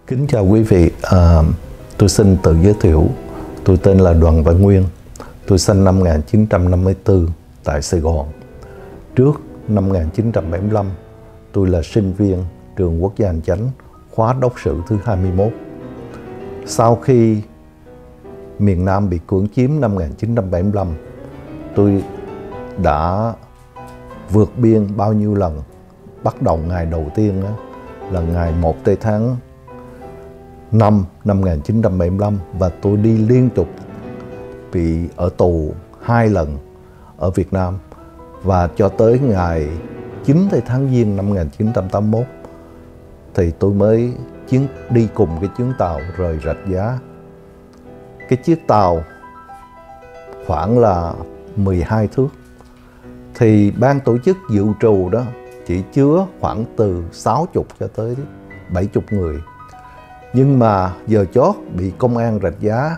Kính chào quý vị, tôi xin tự giới thiệu. Tôi tên là Đoàn Văn Nguyên. Tôi sinh năm 1954 tại Sài Gòn. Trước năm 1975, tôi là sinh viên trường Quốc gia Hành Chánh, khóa đốc sự thứ 21. Sau khi miền Nam bị cưỡng chiếm năm 1975, tôi đã vượt biên bao nhiêu lần. Bắt đầu ngày đầu tiên là ngày 1 tháng 5 năm 1975 và tôi đi liên tục, bị ở tù 2 lần ở Việt Nam, và cho tới ngày 9 tháng Giêng năm 1981 thì tôi mới đi cùng cái chuyến tàu rời Rạch Giá. Cái chiếc tàu khoảng là 12 thước, thì ban tổ chức dự trù đó chỉ chứa khoảng từ 60 cho tới 70 người. Nhưng mà giờ chót bị công an Rạch Giá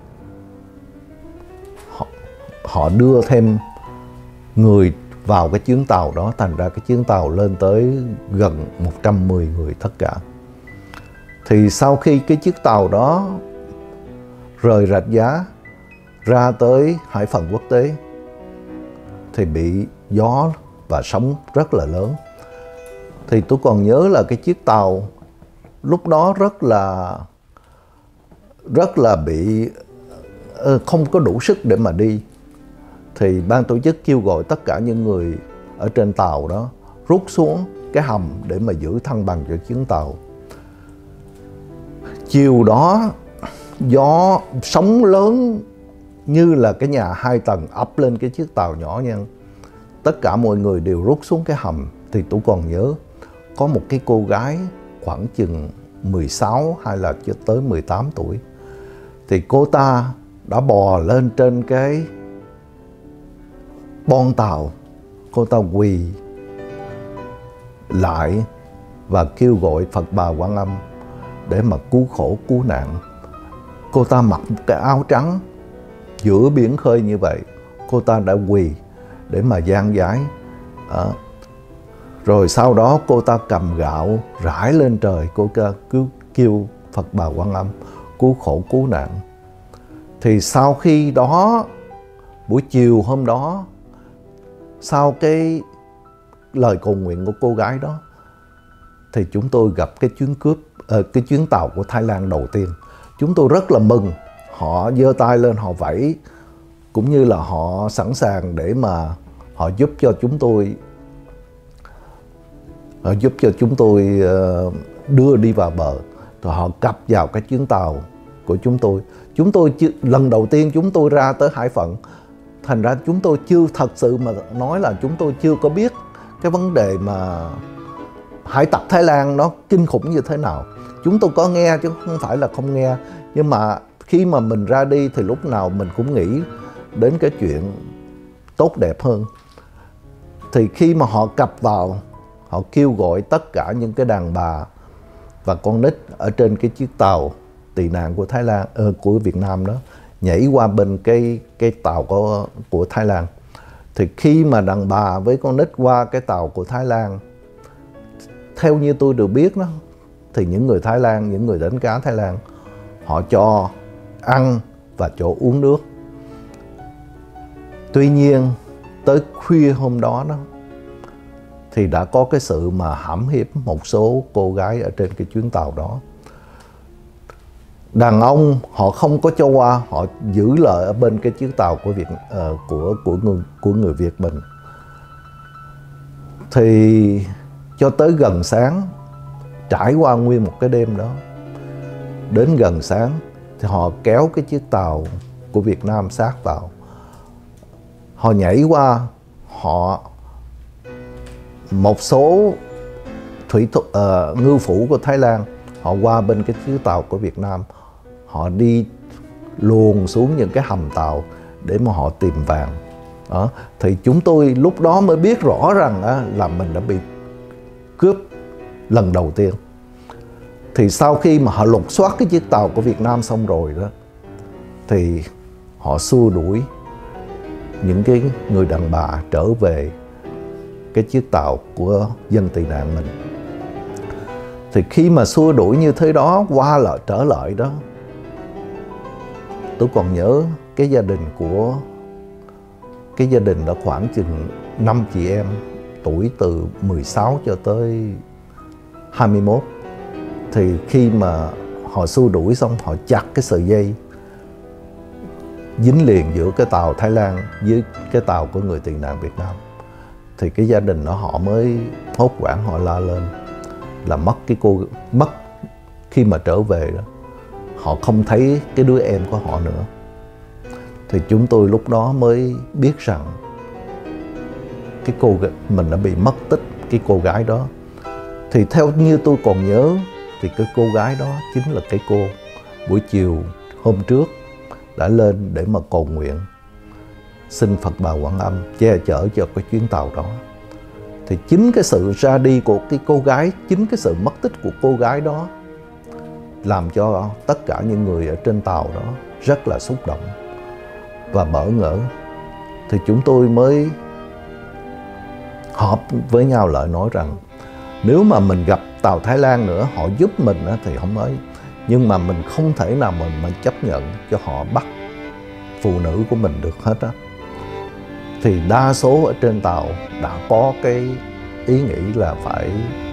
họ đưa thêm người vào cái chuyến tàu đó, thành ra cái chuyến tàu lên tới gần 110 người tất cả. Thì sau khi cái chiếc tàu đó rời Rạch Giá ra tới hải phận quốc tế thì bị gió và sóng rất là lớn. Thì tôi còn nhớ là cái chiếc tàu lúc đó rất là bị không có đủ sức để mà đi. Thì ban tổ chức kêu gọi tất cả những người ở trên tàu đó rút xuống cái hầm để mà giữ thăng bằng cho chuyến tàu. Chiều đó gió sóng lớn như là cái nhà 2 tầng ập lên cái chiếc tàu nhỏ nha. Tất cả mọi người đều rút xuống cái hầm. Thì tôi còn nhớ có một cái cô gái khoảng chừng 16 hay là chưa tới 18 tuổi. Thì cô ta đã bò lên trên cái bon tàu. Cô ta quỳ lại và kêu gọi Phật Bà Quan Âm để mà cứu khổ cứu nạn. Cô ta mặc một cái áo trắng giữa biển khơi như vậy. Cô ta đã quỳ để mà giang giái. Rồi sau đó cô ta cầm gạo rải lên trời. Cô ta cứ kêu Phật Bà Quan Âm cứu khổ cứu nạn. Thì sau khi đó, buổi chiều hôm đó, sau cái lời cầu nguyện của cô gái đó, thì chúng tôi gặp cái chuyến tàu của Thái Lan đầu tiên. Chúng tôi rất là mừng. Họ giơ tay lên, họ vẫy, cũng như là họ sẵn sàng để mà họ giúp cho chúng tôi đưa đi vào bờ. Rồi họ cập vào cái chuyến tàu của chúng tôi. Lần đầu tiên chúng tôi ra tới hải phận, thành ra chúng tôi chưa thật sự mà nói là chúng tôi chưa có biết cái vấn đề mà hải tặc Thái Lan nó kinh khủng như thế nào. Chúng tôi có nghe chứ không phải là không nghe. Nhưng mà khi mà mình ra đi thì lúc nào mình cũng nghĩ đến cái chuyện tốt đẹp hơn. Thì khi mà họ cập vào, họ kêu gọi tất cả những cái đàn bà và con nít ở trên cái chiếc tàu tị nạn của Thái Lan, của Việt Nam đó, nhảy qua bên cái tàu của Thái Lan. Thì khi mà đàn bà với con nít qua cái tàu của Thái Lan, theo như tôi được biết đó, thì những người Thái Lan, những người đánh cá Thái Lan, họ cho ăn và cho uống nước. Tuy nhiên tới khuya hôm đó thì đã có cái sự mà hãm hiếp một số cô gái ở trên cái chuyến tàu đó. Đàn ông họ không có cho qua, họ giữ lại ở bên cái chiếc tàu của người Việt mình. Thì cho tới gần sáng, trải qua nguyên một cái đêm đó, đến gần sáng thì họ kéo cái chiếc tàu của Việt Nam sát vào. Họ nhảy qua, một số ngư phủ của Thái Lan, họ qua bên cái chiếc tàu của Việt Nam, họ đi luồn xuống những cái hầm tàu để mà họ tìm vàng. Đó. Thì chúng tôi lúc đó mới biết rõ rằng là mình đã bị cướp lần đầu tiên. Thì sau khi mà họ lục soát cái chiếc tàu của Việt Nam xong rồi đó, thì họ xua đuổi những cái người đàn bà trở về cái chiếc tàu của dân tị nạn mình. Thì khi mà xua đuổi như thế đó, qua lại trở lại đó, tôi còn nhớ cái gia đình đó khoảng chừng 5 chị em, tuổi từ 16 cho tới 21. Thì khi mà họ xua đuổi xong, họ chặt cái sợi dây dính liền giữa cái tàu Thái Lan với cái tàu của người tị nạn Việt Nam. Thì cái gia đình đó họ mới hốt hoảng, họ la lên là mất khi mà trở về đó, họ không thấy cái đứa em của họ nữa. Thì chúng tôi lúc đó mới biết rằng mình đã bị mất tích cái cô gái đó. Thì theo như tôi còn nhớ thì cái cô gái đó chính là cái cô buổi chiều hôm trước đã lên để mà cầu nguyện xin Phật Bà Quan Âm che chở cho cái chuyến tàu đó. Thì chính cái sự ra đi của cái cô gái, chính cái sự mất tích của cô gái đó làm cho tất cả những người ở trên tàu đó rất là xúc động và bỡ ngỡ. Thì chúng tôi mới họp với nhau lại nói rằng nếu mà mình gặp tàu Thái Lan nữa, họ giúp mình thì không ấy, nhưng mà mình không thể nào mà chấp nhận cho họ bắt phụ nữ của mình được hết á. Thì đa số ở trên tàu đã có cái ý nghĩ là phải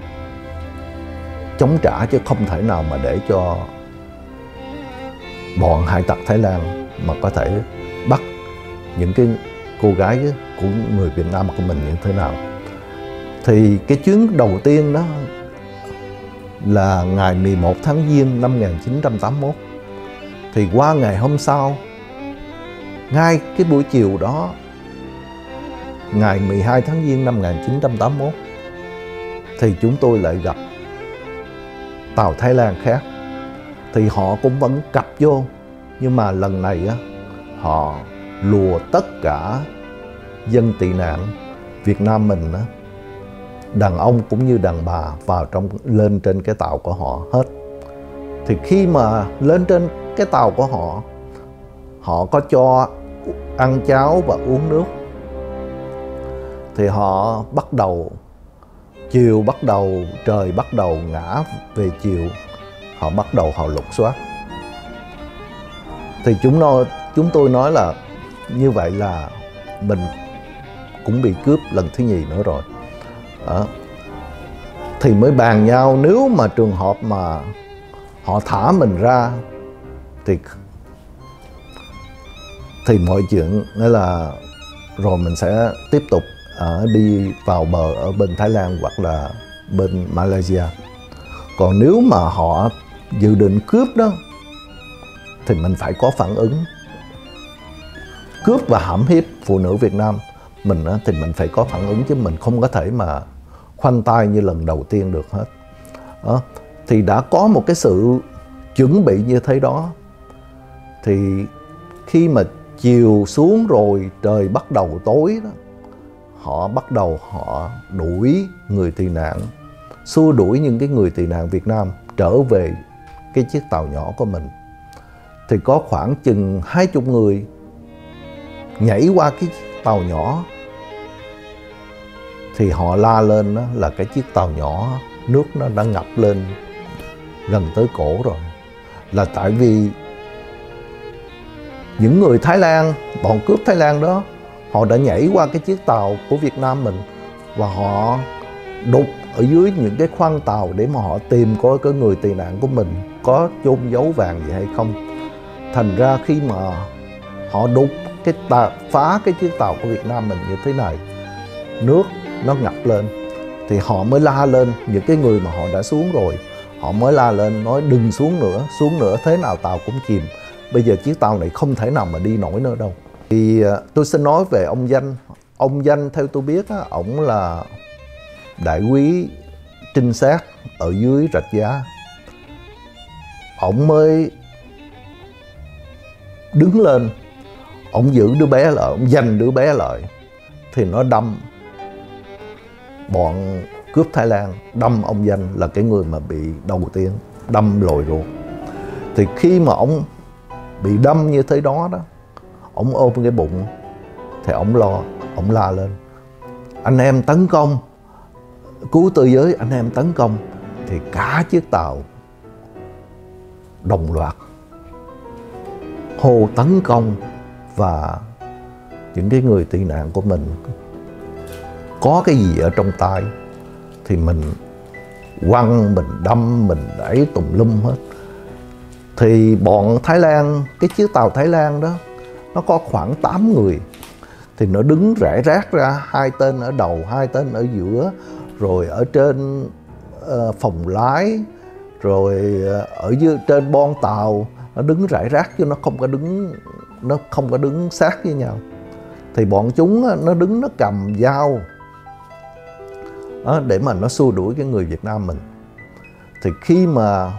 chống trả, chứ không thể nào mà để cho bọn hải tặc Thái Lan mà có thể bắt những cái cô gái của người Việt Nam của mình như thế nào. Thì cái chuyến đầu tiên đó là ngày 11 tháng Giêng năm 1981. Thì qua ngày hôm sau, ngay cái buổi chiều đó, ngày 12 tháng Giêng năm 1981, thì chúng tôi lại gặp tàu Thái Lan khác. Thì họ cũng vẫn cập vô, nhưng mà lần này á, họ lùa tất cả dân tị nạn Việt Nam mình á, đàn ông cũng như đàn bà lên trên cái tàu của họ hết. Thì khi mà lên trên cái tàu của họ, họ có cho ăn cháo và uống nước. Thì họ bắt đầu trời bắt đầu ngã về chiều, họ bắt đầu họ lục soát. Thì chúng tôi nói là như vậy là mình cũng bị cướp lần thứ nhì nữa rồi. Đó. Thì mới bàn nhau nếu mà trường hợp mà họ thả mình ra thì mọi chuyện nghĩa là rồi mình sẽ tiếp tục đi vào bờ ở bên Thái Lan hoặc là bên Malaysia. Còn nếu mà họ dự định cướp đó thì mình phải có phản ứng. Cướp và hãm hiếp phụ nữ Việt Nam mình thì mình phải có phản ứng, chứ mình không có thể mà khoanh tay như lần đầu tiên được hết. Đó. Thì đã có một cái sự chuẩn bị như thế đó. Thì khi mà chiều xuống rồi trời bắt đầu tối đó, họ bắt đầu đuổi người tị nạn, xua đuổi những cái người tị nạn Việt Nam trở về cái chiếc tàu nhỏ của mình. Thì có khoảng chừng 20 người nhảy qua cái tàu nhỏ. Thì họ la lên đó là cái chiếc tàu nhỏ nước nó đã ngập lên gần tới cổ rồi. Là tại vì những người Thái Lan, bọn cướp Thái Lan đó, họ đã nhảy qua cái chiếc tàu của Việt Nam mình và họ đục ở dưới những cái khoang tàu để mà họ tìm coi cái người tị nạn của mình có chôn giấu vàng gì hay không. Thành ra khi mà họ đục phá cái chiếc tàu của Việt Nam mình như thế này, nước nó ngập lên, thì họ mới la lên, những cái người mà họ đã xuống rồi, họ mới la lên nói đừng xuống nữa thế nào tàu cũng chìm. Bây giờ chiếc tàu này không thể nào mà đi nổi nữa đâu. Thì tôi xin nói về ông Danh. Ông Danh theo tôi biết, ổng là đại úy trinh sát ở dưới Rạch Giá. Ổng mới đứng lên, ổng giữ đứa bé lại, ổng giành đứa bé lại. Thì nó đâm, bọn cướp Thái Lan đâm ông Danh là cái người mà bị đầu tiên, đâm lồi ruột. Thì khi mà ổng bị đâm như thế đó đó, ổng ôm cái bụng, thì ổng la lên: anh em tấn công, cứu tôi với, anh em tấn công. thì cả chiếc tàu đồng loạt hô tấn công, và những cái người tị nạn của mình có cái gì ở trong tay thì mình quăng, mình đâm, mình đẩy tùm lum hết. Thì bọn Thái Lan, cái chiếc tàu Thái Lan đó, nó có khoảng 8 người. Thì nó đứng rải rác ra, 2 tên ở đầu, 2 tên ở giữa, rồi ở trên phòng lái, rồi ở dưới trên bon tàu. Nó đứng rải rác chứ nó không có đứng sát với nhau. Thì bọn chúng nó đứng, nó cầm dao đó, để mà nó xua đuổi cái người Việt Nam mình. Thì khi mà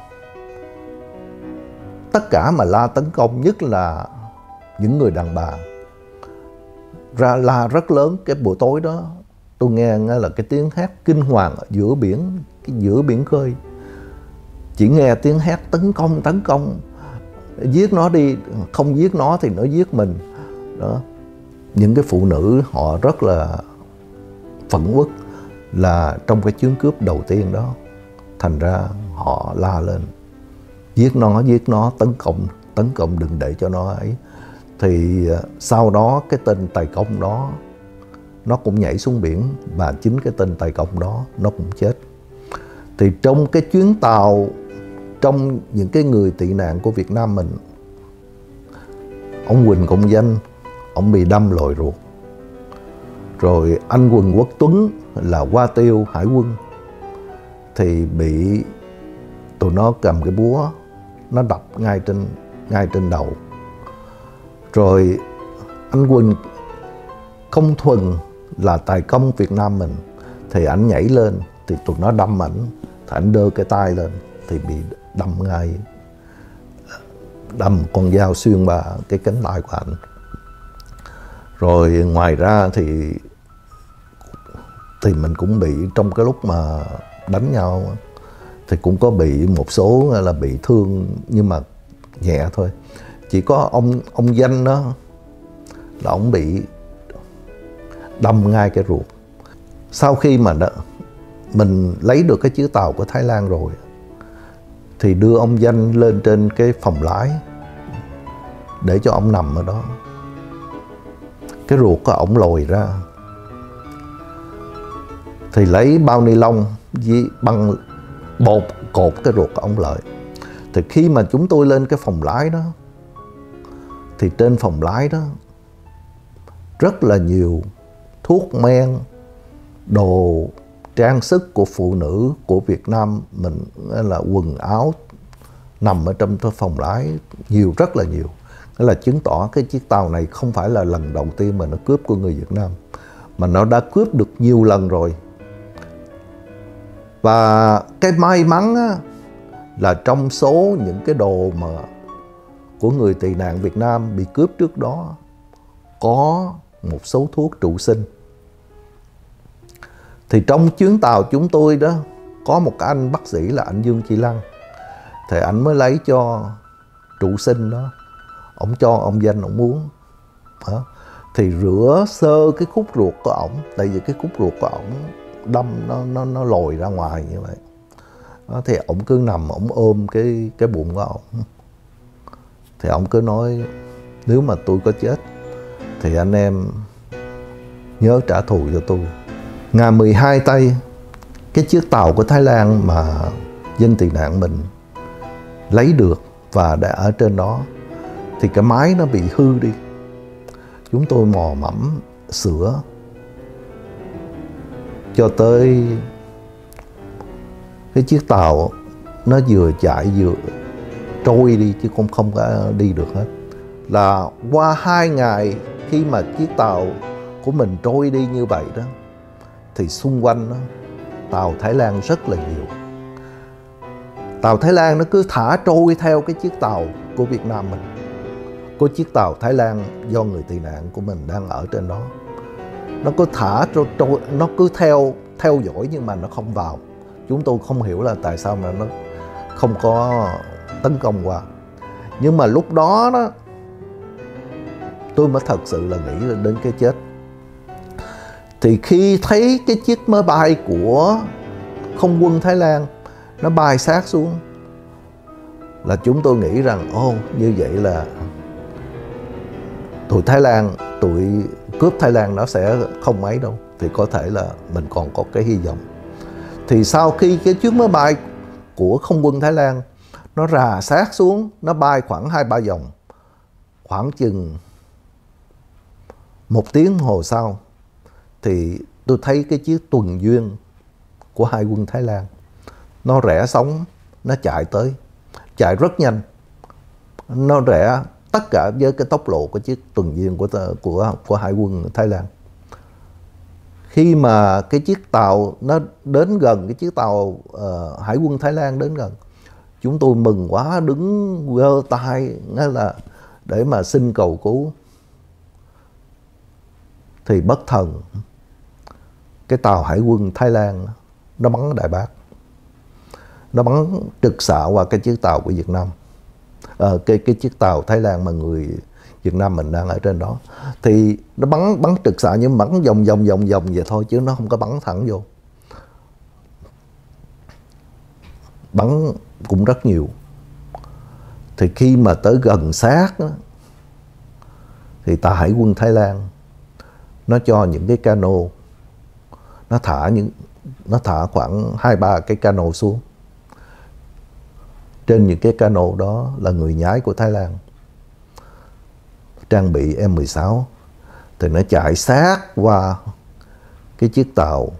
tất cả mà la tấn công, nhất là những người đàn bà ra la rất lớn. Cái buổi tối đó tôi nghe là cái tiếng hét kinh hoàng ở giữa biển, giữa biển khơi. Chỉ nghe tiếng hét tấn công, giết nó đi, không giết nó thì nó giết mình đó. Những cái phụ nữ họ rất là phẫn uất là trong cái chuyến cướp đầu tiên đó, thành ra họ la lên giết nó, tấn công đừng để cho nó ấy. Thì sau đó cái tên Tài Công đó nó cũng nhảy xuống biển, và chính cái tên Tài Công đó nó cũng chết. Thì trong cái chuyến tàu, trong những cái người tị nạn của Việt Nam mình, ông Huỳnh Công Danh, ông bị đâm lồi ruột. Rồi anh Quần Quốc Tuấn là Hoa Tiêu Hải quân thì bị tụi nó cầm cái búa nó đập ngay trên đầu. Rồi anh Quỳnh Công Thuần là Tài Công Việt Nam mình thì ảnh nhảy lên thì tụi nó đâm ảnh, thì ảnh đơ cái tay lên thì bị đâm con dao xuyên qua cái cánh tay của ảnh. Rồi ngoài ra thì mình cũng bị, trong cái lúc mà đánh nhau thì cũng có bị một số là bị thương, nhưng mà nhẹ thôi. Chỉ có ông Danh đó là ông bị đâm ngay cái ruột. Sau khi mà mình lấy được cái chiếc tàu của Thái Lan rồi thì đưa ông Danh lên trên cái phòng lái để cho ông nằm ở đó. Cái ruột của ổng lồi ra thì lấy bao ni lông với băng bột cột cái ruột của ổng lại. Thì khi mà chúng tôi lên cái phòng lái đó thì trên phòng lái đó rất là nhiều thuốc men, đồ trang sức của phụ nữ của Việt Nam mình, là quần áo nằm ở trong cái phòng lái nhiều, rất là nhiều. Đó là chứng tỏ cái chiếc tàu này không phải là lần đầu tiên mà nó cướp của người Việt Nam, mà nó đã cướp được nhiều lần rồi. Và cái may mắn á, là trong số những cái đồ mà của người tị nạn Việt Nam bị cướp trước đó có một số thuốc trụ sinh. Thì trong chuyến tàu chúng tôi đó có một cái anh bác sĩ là anh Dương Chi Lăng, thì anh mới lấy cho trụ sinh đó, ổng cho ông Danh ổng uống đó. Thì rửa sơ cái khúc ruột của ổng, tại vì cái khúc ruột của ổng đâm nó lồi ra ngoài như vậy đó. Thì ổng cứ nằm, ổng ôm cái bụng của ổng. Thì ổng cứ nói nếu mà tôi có chết thì anh em nhớ trả thù cho tôi. Ngày 12 Tây, cái chiếc tàu của Thái Lan mà dân tị nạn mình lấy được và đã ở trên đó thì cái máy nó bị hư đi. Chúng tôi mò mẫm sửa cho tới cái chiếc tàu nó vừa chạy vừa trôi đi, chứ không có đi được hết. Là qua 2 ngày khi mà chiếc tàu của mình trôi đi như vậy đó, thì xung quanh đó, tàu Thái Lan rất là nhiều. Tàu Thái Lan nó cứ thả trôi theo cái chiếc tàu của Việt Nam mình. Có chiếc tàu Thái Lan do người tị nạn của mình đang ở trên đó, nó cứ thả trôi, nó cứ theo dõi nhưng mà nó không vào. Chúng tôi không hiểu là tại sao mà nó không có tấn công qua. Nhưng mà lúc đó đó tôi mới thật sự là nghĩ đến cái chết. Thì khi thấy cái chiếc máy bay của không quân Thái Lan nó bay sát xuống, là chúng tôi nghĩ rằng như vậy là tụi Thái Lan, tụi cướp Thái Lan nó sẽ không mấy đâu, thì có thể là mình còn có cái hy vọng. Thì sau khi cái chiếc máy bay của không quân Thái Lan nó rà sát xuống, nó bay khoảng 2-3 vòng, khoảng chừng 1 tiếng đồng hồ sau thì tôi thấy cái chiếc tuần duyên của Hải quân Thái Lan nó rẽ sóng, nó chạy rất nhanh, nó rẽ tất cả với cái tốc độ của chiếc tuần duyên của Hải quân Thái Lan. Khi mà cái chiếc tàu nó đến gần, cái chiếc tàu Hải quân Thái Lan đến gần, chúng tôi mừng quá, đứng giơ tay nghĩa là để mà xin cầu cứu. Thì bất thần cái tàu Hải quân Thái Lan nó bắn đại bác, nó bắn trực xạ qua cái chiếc tàu của Việt Nam, cái chiếc tàu Thái Lan mà người Việt Nam mình đang ở trên đó. Thì nó bắn trực xạ, nhưng bắn vòng vậy thôi, chứ nó không có bắn thẳng vô. Bắn cũng rất nhiều. Thì khi mà tới gần sát đó, thì tàu Hải quân Thái Lan nó cho những cái cano, nó thả khoảng 2-3 cái cano xuống. Trên những cái cano đó là người nhái của Thái Lan, trang bị M16. Thì nó chạy sát qua cái chiếc tàu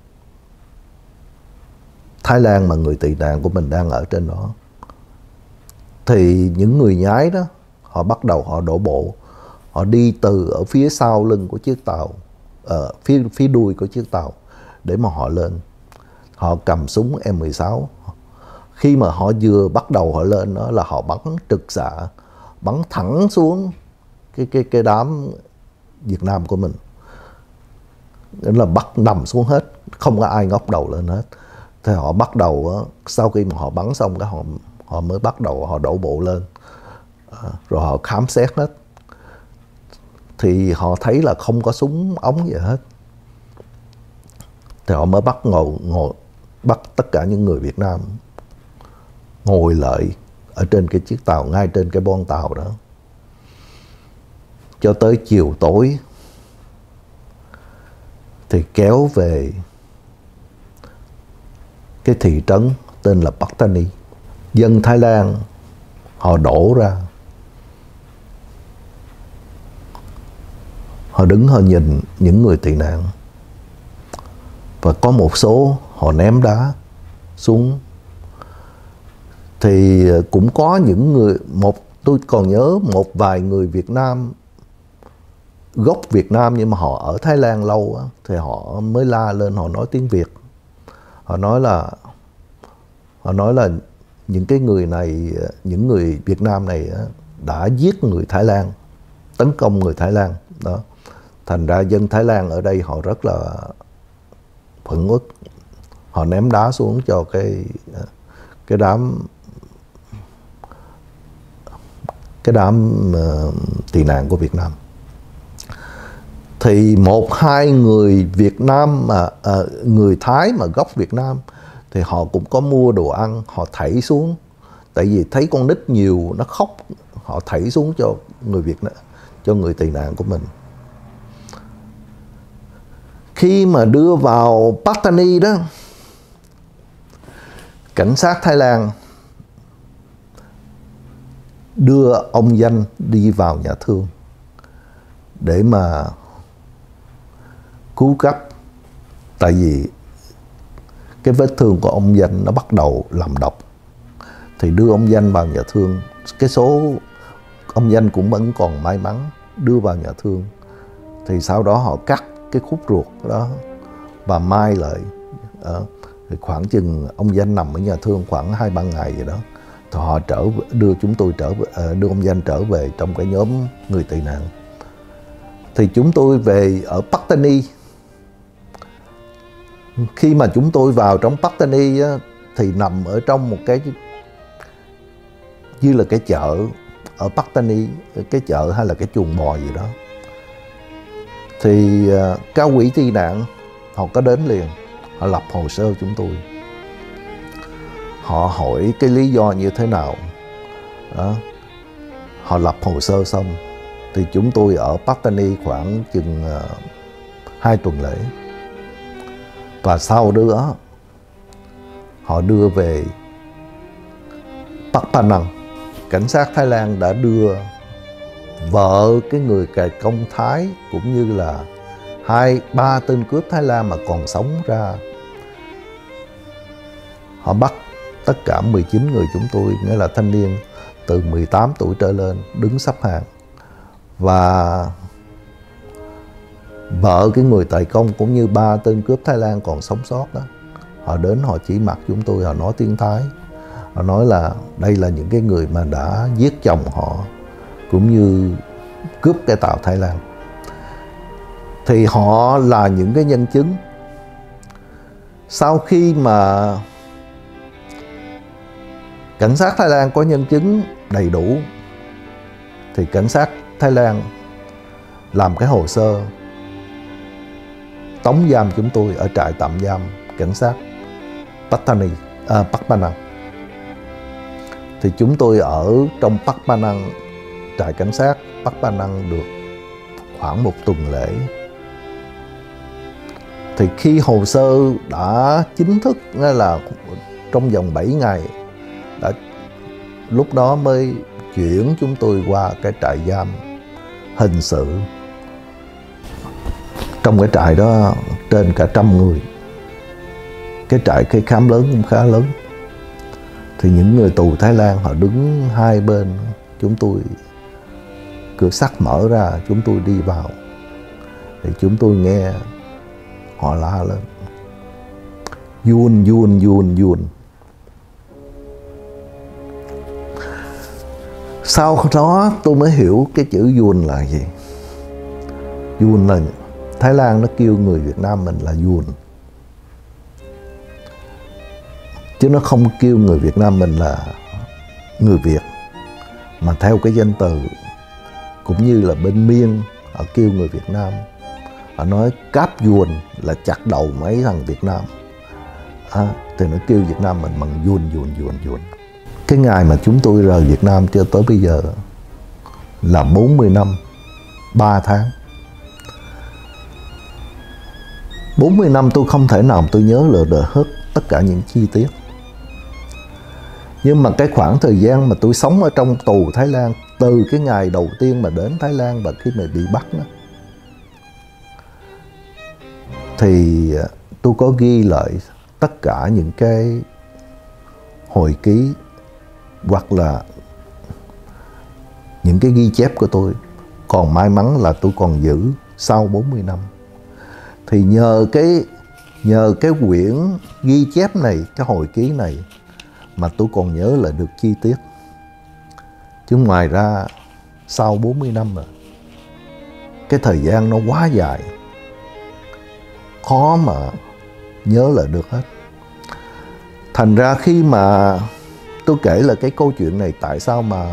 Thái Lan mà người tị nạn của mình đang ở trên đó. Thì những người nhái đó, họ bắt đầu họ đổ bộ, họ đi từ ở phía sau lưng của chiếc tàu, phía đuôi của chiếc tàu để mà họ lên. Họ cầm súng M16. Khi mà họ vừa bắt đầu họ lên đó là họ bắn trực xạ, bắn thẳng xuống cái đám Việt Nam của mình. Nghĩa là bắt nằm xuống hết, không có ai ngóc đầu lên hết. Thì họ bắt đầu, sau khi mà họ bắn xong cái họ mới bắt đầu họ đổ bộ lên, rồi họ khám xét hết. Thì họ thấy là không có súng ống gì hết. Thì họ mới bắt tất cả những người Việt Nam ngồi lại ở trên cái chiếc tàu, ngay trên cái bon tàu đó. Cho tới chiều tối thì kéo về cái thị trấn tên là Pattani. Dân Thái Lan họ đổ ra, họ đứng họ nhìn những người tị nạn, và có một số họ ném đá xuống. Thì cũng có những người, tôi còn nhớ một vài người Việt Nam, gốc Việt Nam nhưng mà họ ở Thái Lan lâu á, thì họ mới la lên, họ nói tiếng Việt. Họ nói là những cái người này, những người Việt Nam này đã giết người Thái Lan, tấn công người Thái Lan đó. Thành ra dân Thái Lan ở đây họ rất là phẫn uất, họ ném đá xuống cho cái đám tị nạn của Việt Nam. Thì 1-2 người Việt Nam mà người Thái mà gốc Việt Nam thì họ cũng có mua đồ ăn, họ thảy xuống. Tại vì thấy con nít nhiều nó khóc, họ thảy xuống cho người Việt Nam, cho người tị nạn của mình. Khi mà đưa vào Pattani đó, cảnh sát Thái Lan đưa ông Danh đi vào nhà thương để mà cứu cấp. Tại vì cái vết thương của ông Danh nó bắt đầu làm độc. Thì đưa ông Danh vào nhà thương. Cái số ông Danh cũng vẫn còn may mắn đưa vào nhà thương. Thì sau đó họ cắt cái khúc ruột đó và mai lại. Thì khoảng chừng ông Danh nằm ở nhà thương khoảng 2-3 ngày vậy đó. Thì họ đưa ông Danh trở về trong cái nhóm người tị nạn. Thì chúng tôi về ở Pattani. Khi mà chúng tôi vào trong Pattani á, thì nằm ở trong một cái như là cái chợ ở Pattani, cái chợ hay là cái chuồng bò gì đó. Thì cao ủy tị nạn họ có đến liền, họ lập hồ sơ chúng tôi. họ hỏi cái lý do như thế nào đó. Họ lập hồ sơ xong thì chúng tôi ở Pattani khoảng chừng 2 tuần lễ. Và sau đó họ đưa về Pak Panang. Cảnh sát Thái Lan đã đưa vợ cái người cài công Thái cũng như là 2-3 tên cướp Thái Lan mà còn sống ra. Họ bắt tất cả 19 người chúng tôi, nghĩa là thanh niên từ 18 tuổi trở lên, đứng sắp hàng. Và vợ cái người tài công cũng như 3 tên cướp Thái Lan còn sống sót đó, họ đến họ chỉ mặt chúng tôi, họ nói tiếng Thái. Họ nói là đây là những cái người mà đã giết chồng họ cũng như cướp cái tàu Thái Lan. Thì họ là những cái nhân chứng. Sau khi mà cảnh sát Thái Lan có nhân chứng đầy đủ thì cảnh sát Thái Lan làm cái hồ sơ tống giam chúng tôi ở trại tạm giam cảnh sát Pak Panang. Thì chúng tôi ở trong Pak Panang, trại cảnh sát Pak Panang được khoảng 1 tuần lễ. Thì khi hồ sơ đã chính thức, nghĩa là trong vòng 7 ngày, lúc đó mới chuyển chúng tôi qua cái trại giam hình sự. Trong cái trại đó trên cả 100 người. Cái trại cái khám lớn cũng khá lớn. Thì những người tù Thái Lan họ đứng hai bên chúng tôi, cửa sắt mở ra, chúng tôi đi vào. Thì chúng tôi nghe họ la lên Yun, Yun, Yun, Yun. Sau đó tôi mới hiểu cái chữ Yun là gì. Yun là Thái Lan nó kêu người Việt Nam mình là Yun, chứ nó không kêu người Việt Nam mình là người Việt, mà theo cái danh từ. Cũng như là bên Miên họ kêu người Việt Nam, họ nói cáp Yun là chặt đầu mấy thằng Việt Nam. Thì nó kêu Việt Nam mình bằng Yun, Yun, Yun, Yun. Cái ngày mà chúng tôi rời Việt Nam cho tới bây giờ là 40 năm 3 tháng. 40 năm tôi không thể nào tôi nhớ được hết tất cả những chi tiết. Nhưng mà cái khoảng thời gian mà tôi sống ở trong tù Thái Lan, từ cái ngày đầu tiên mà đến Thái Lan và khi mà bị bắt đó, thì tôi có ghi lại tất cả những cái hồi ký hoặc là những cái ghi chép của tôi. Còn may mắn là tôi còn giữ sau 40 năm. Thì nhờ cái quyển ghi chép này, cái hồi ký này mà tôi còn nhớ là được chi tiết. Chứ ngoài ra sau 40 năm rồi, cái thời gian nó quá dài, khó mà nhớ lại được hết. Thành ra khi mà tôi kể là cái câu chuyện này, tại sao mà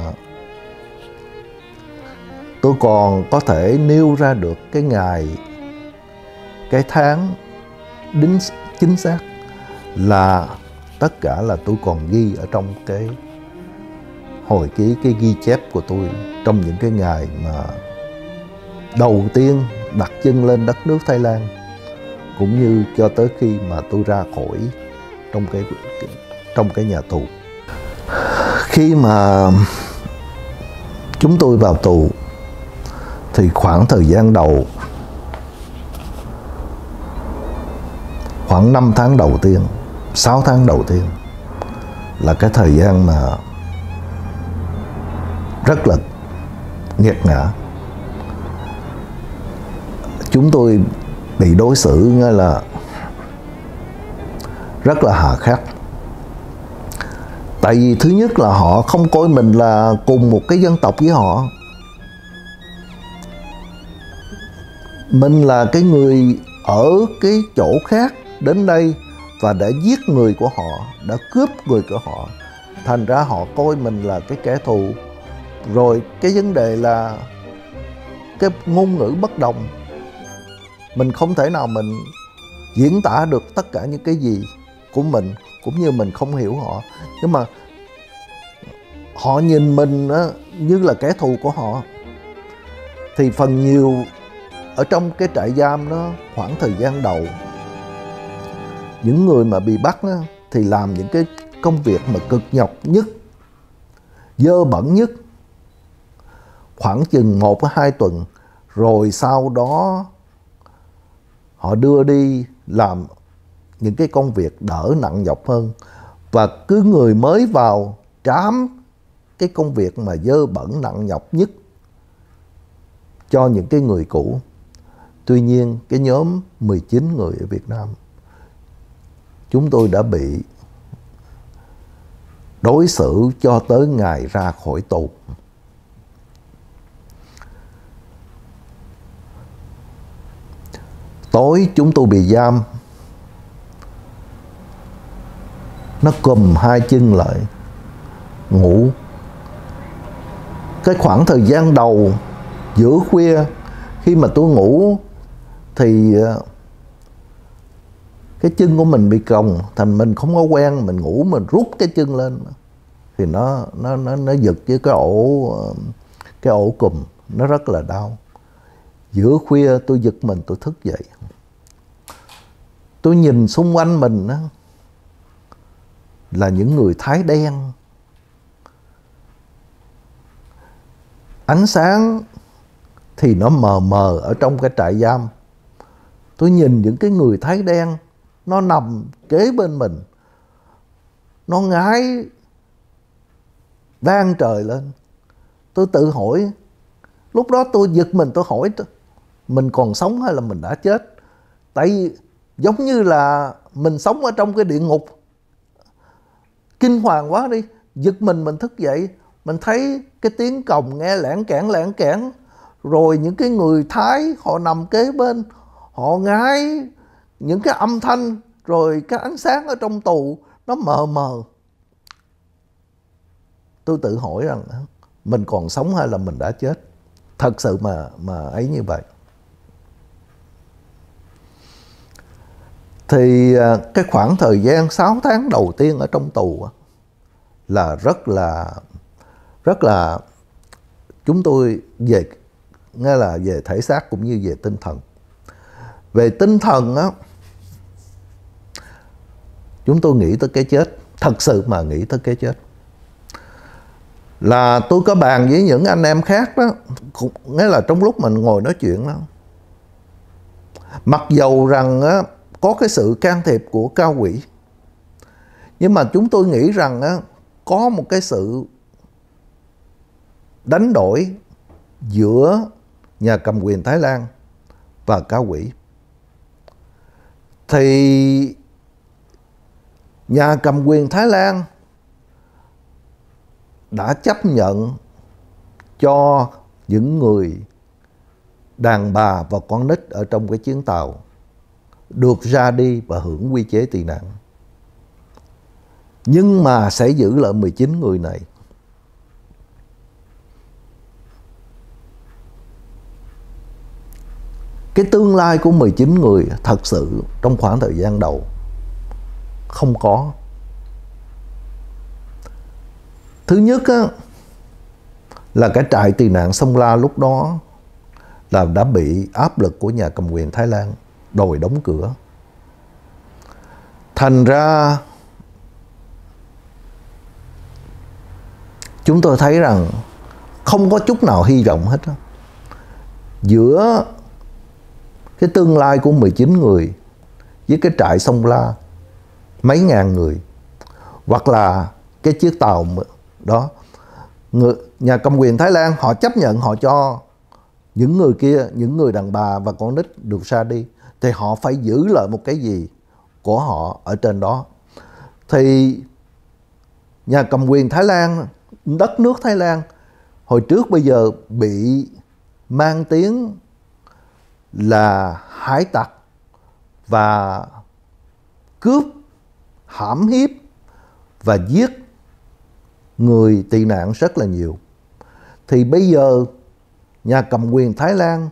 tôi còn có thể nêu ra được cái ngày, cái tháng đính chính xác, là tất cả là tôi còn ghi ở trong cái hồi ký, cái ghi chép của tôi trong những cái ngày mà đầu tiên đặt chân lên đất nước Thái Lan, cũng như cho tới khi mà tôi ra khỏi trong cái nhà tù. Khi mà chúng tôi vào tù thì khoảng thời gian đầu, khoảng 5 tháng đầu tiên, 6 tháng đầu tiên là cái thời gian mà rất là nghiệt ngã. Chúng tôi bị đối xử như là rất là hà khắc. Tại vì thứ nhất là họ không coi mình là cùng một cái dân tộc với họ. Mình là cái người ở cái chỗ khác đến đây và đã giết người của họ, đã cướp người của họ. Thành ra họ coi mình là cái kẻ thù. Rồi cái vấn đề là cái ngôn ngữ bất đồng. Mình không thể nào mình diễn tả được tất cả những cái gì của mình, cũng như mình không hiểu họ. Nhưng mà họ nhìn mình á, như là kẻ thù của họ. Thì phần nhiều ở trong cái trại giam đó, khoảng thời gian đầu, những người mà bị bắt á, thì làm những cái công việc mà cực nhọc nhất, dơ bẩn nhất, khoảng chừng 1-2 tuần. Rồi sau đó họ đưa đi làm những cái công việc đỡ nặng nhọc hơn. Và cứ người mới vào trám cái công việc mà dơ bẩn nặng nhọc nhất cho những cái người cũ. Tuy nhiên cái nhóm 19 người ở Việt Nam, chúng tôi đã bị đối xử cho tới ngày ra khỏi tù. Tối chúng tôi bị giam, nó cùm hai chân lại ngủ. Cái khoảng thời gian đầu giữa khuya, khi mà tôi ngủ thì cái chân của mình bị còng, thành mình không có quen, mình ngủ mình rút cái chân lên thì nó giật với cái ổ cùm, nó rất là đau. Giữa khuya tôi giật mình, tôi thức dậy, tôi nhìn xung quanh mình đó, là những người Thái đen. Ánh sáng thì nó mờ mờ ở trong cái trại giam. Tôi nhìn những cái người Thái đen, nó nằm kế bên mình, nó ngái vang trời lên. Tôi tự hỏi, lúc đó tôi giật mình, tôi hỏi mình còn sống hay là mình đã chết. Tại giống như là mình sống ở trong cái địa ngục. Kinh hoàng quá đi. Giật mình thức dậy, mình thấy cái tiếng còng nghe lẻn kẽn. Rồi những cái người Thái họ nằm kế bên, họ ngái những cái âm thanh, rồi cái ánh sáng ở trong tù nó mờ mờ. Tôi tự hỏi rằng mình còn sống hay là mình đã chết. Thật sự mà ấy như vậy. Thì cái khoảng thời gian 6 tháng đầu tiên ở trong tù là rất là chúng tôi nghe là về thể xác cũng như về tinh thần. Về tinh thần á, chúng tôi nghĩ tới cái chết, thật sự mà nghĩ tới cái chết. Là tôi có bàn với những anh em khác đó, nghĩa là trong lúc mình ngồi nói chuyện đó, mặc dầu rằng á, có cái sự can thiệp của cao quỷ, nhưng mà chúng tôi nghĩ rằng á, có một cái sự đánh đổi giữa nhà cầm quyền Thái Lan và cao quỷ. Thì nhà cầm quyền Thái Lan đã chấp nhận cho những người đàn bà và con nít ở trong cái chuyến tàu được ra đi và hưởng quy chế tị nạn. Nhưng mà sẽ giữ lại 19 người này. Cái tương lai của 19 người thật sự trong khoảng thời gian đầu không có. Thứ nhất á, là cái trại tị nạn Sông La lúc đó là đã bị áp lực của nhà cầm quyền Thái Lan đòi đóng cửa. Thành ra chúng tôi thấy rằng không có chút nào hy vọng hết đó. Giữa cái tương lai của 19 người với cái trại Sông La mấy ngàn người, hoặc là cái chiếc tàu đó, nhà cầm quyền Thái Lan họ chấp nhận họ cho những người kia, những người đàn bà và con nít được ra đi, thì họ phải giữ lại một cái gì của họ ở trên đó. Thì nhà cầm quyền Thái Lan, đất nước Thái Lan hồi trước bây giờ bị mang tiếng là hải tặc và cướp, hãm hiếp và giết người tị nạn rất là nhiều. Thì bây giờ nhà cầm quyền Thái Lan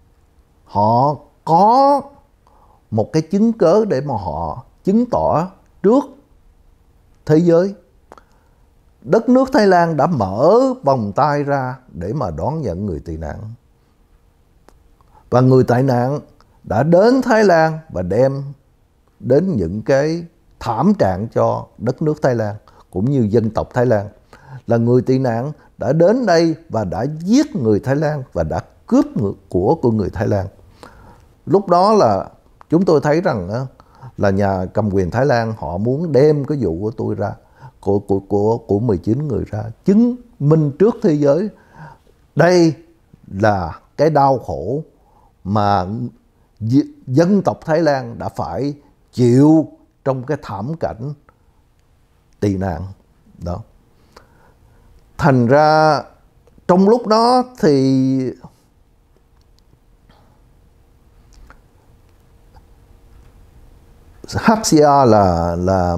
họ có một cái chứng cớ để mà họ chứng tỏ trước thế giới, đất nước Thái Lan đã mở vòng tay ra để mà đón nhận người tị nạn. Và người tị nạn đã đến Thái Lan và đem đến những cái thảm trạng cho đất nước Thái Lan cũng như dân tộc Thái Lan. Là người tị nạn đã đến đây và đã giết người Thái Lan và đã cướp của người Thái Lan. Lúc đó là chúng tôi thấy rằng là nhà cầm quyền Thái Lan họ muốn đem cái vụ của tôi ra, của 19 người ra, chứng minh trước thế giới đây là cái đau khổ mà dân tộc Thái Lan đã phải chịu trong cái thảm cảnh tị nạn đó. Thành ra trong lúc đó thì HCR là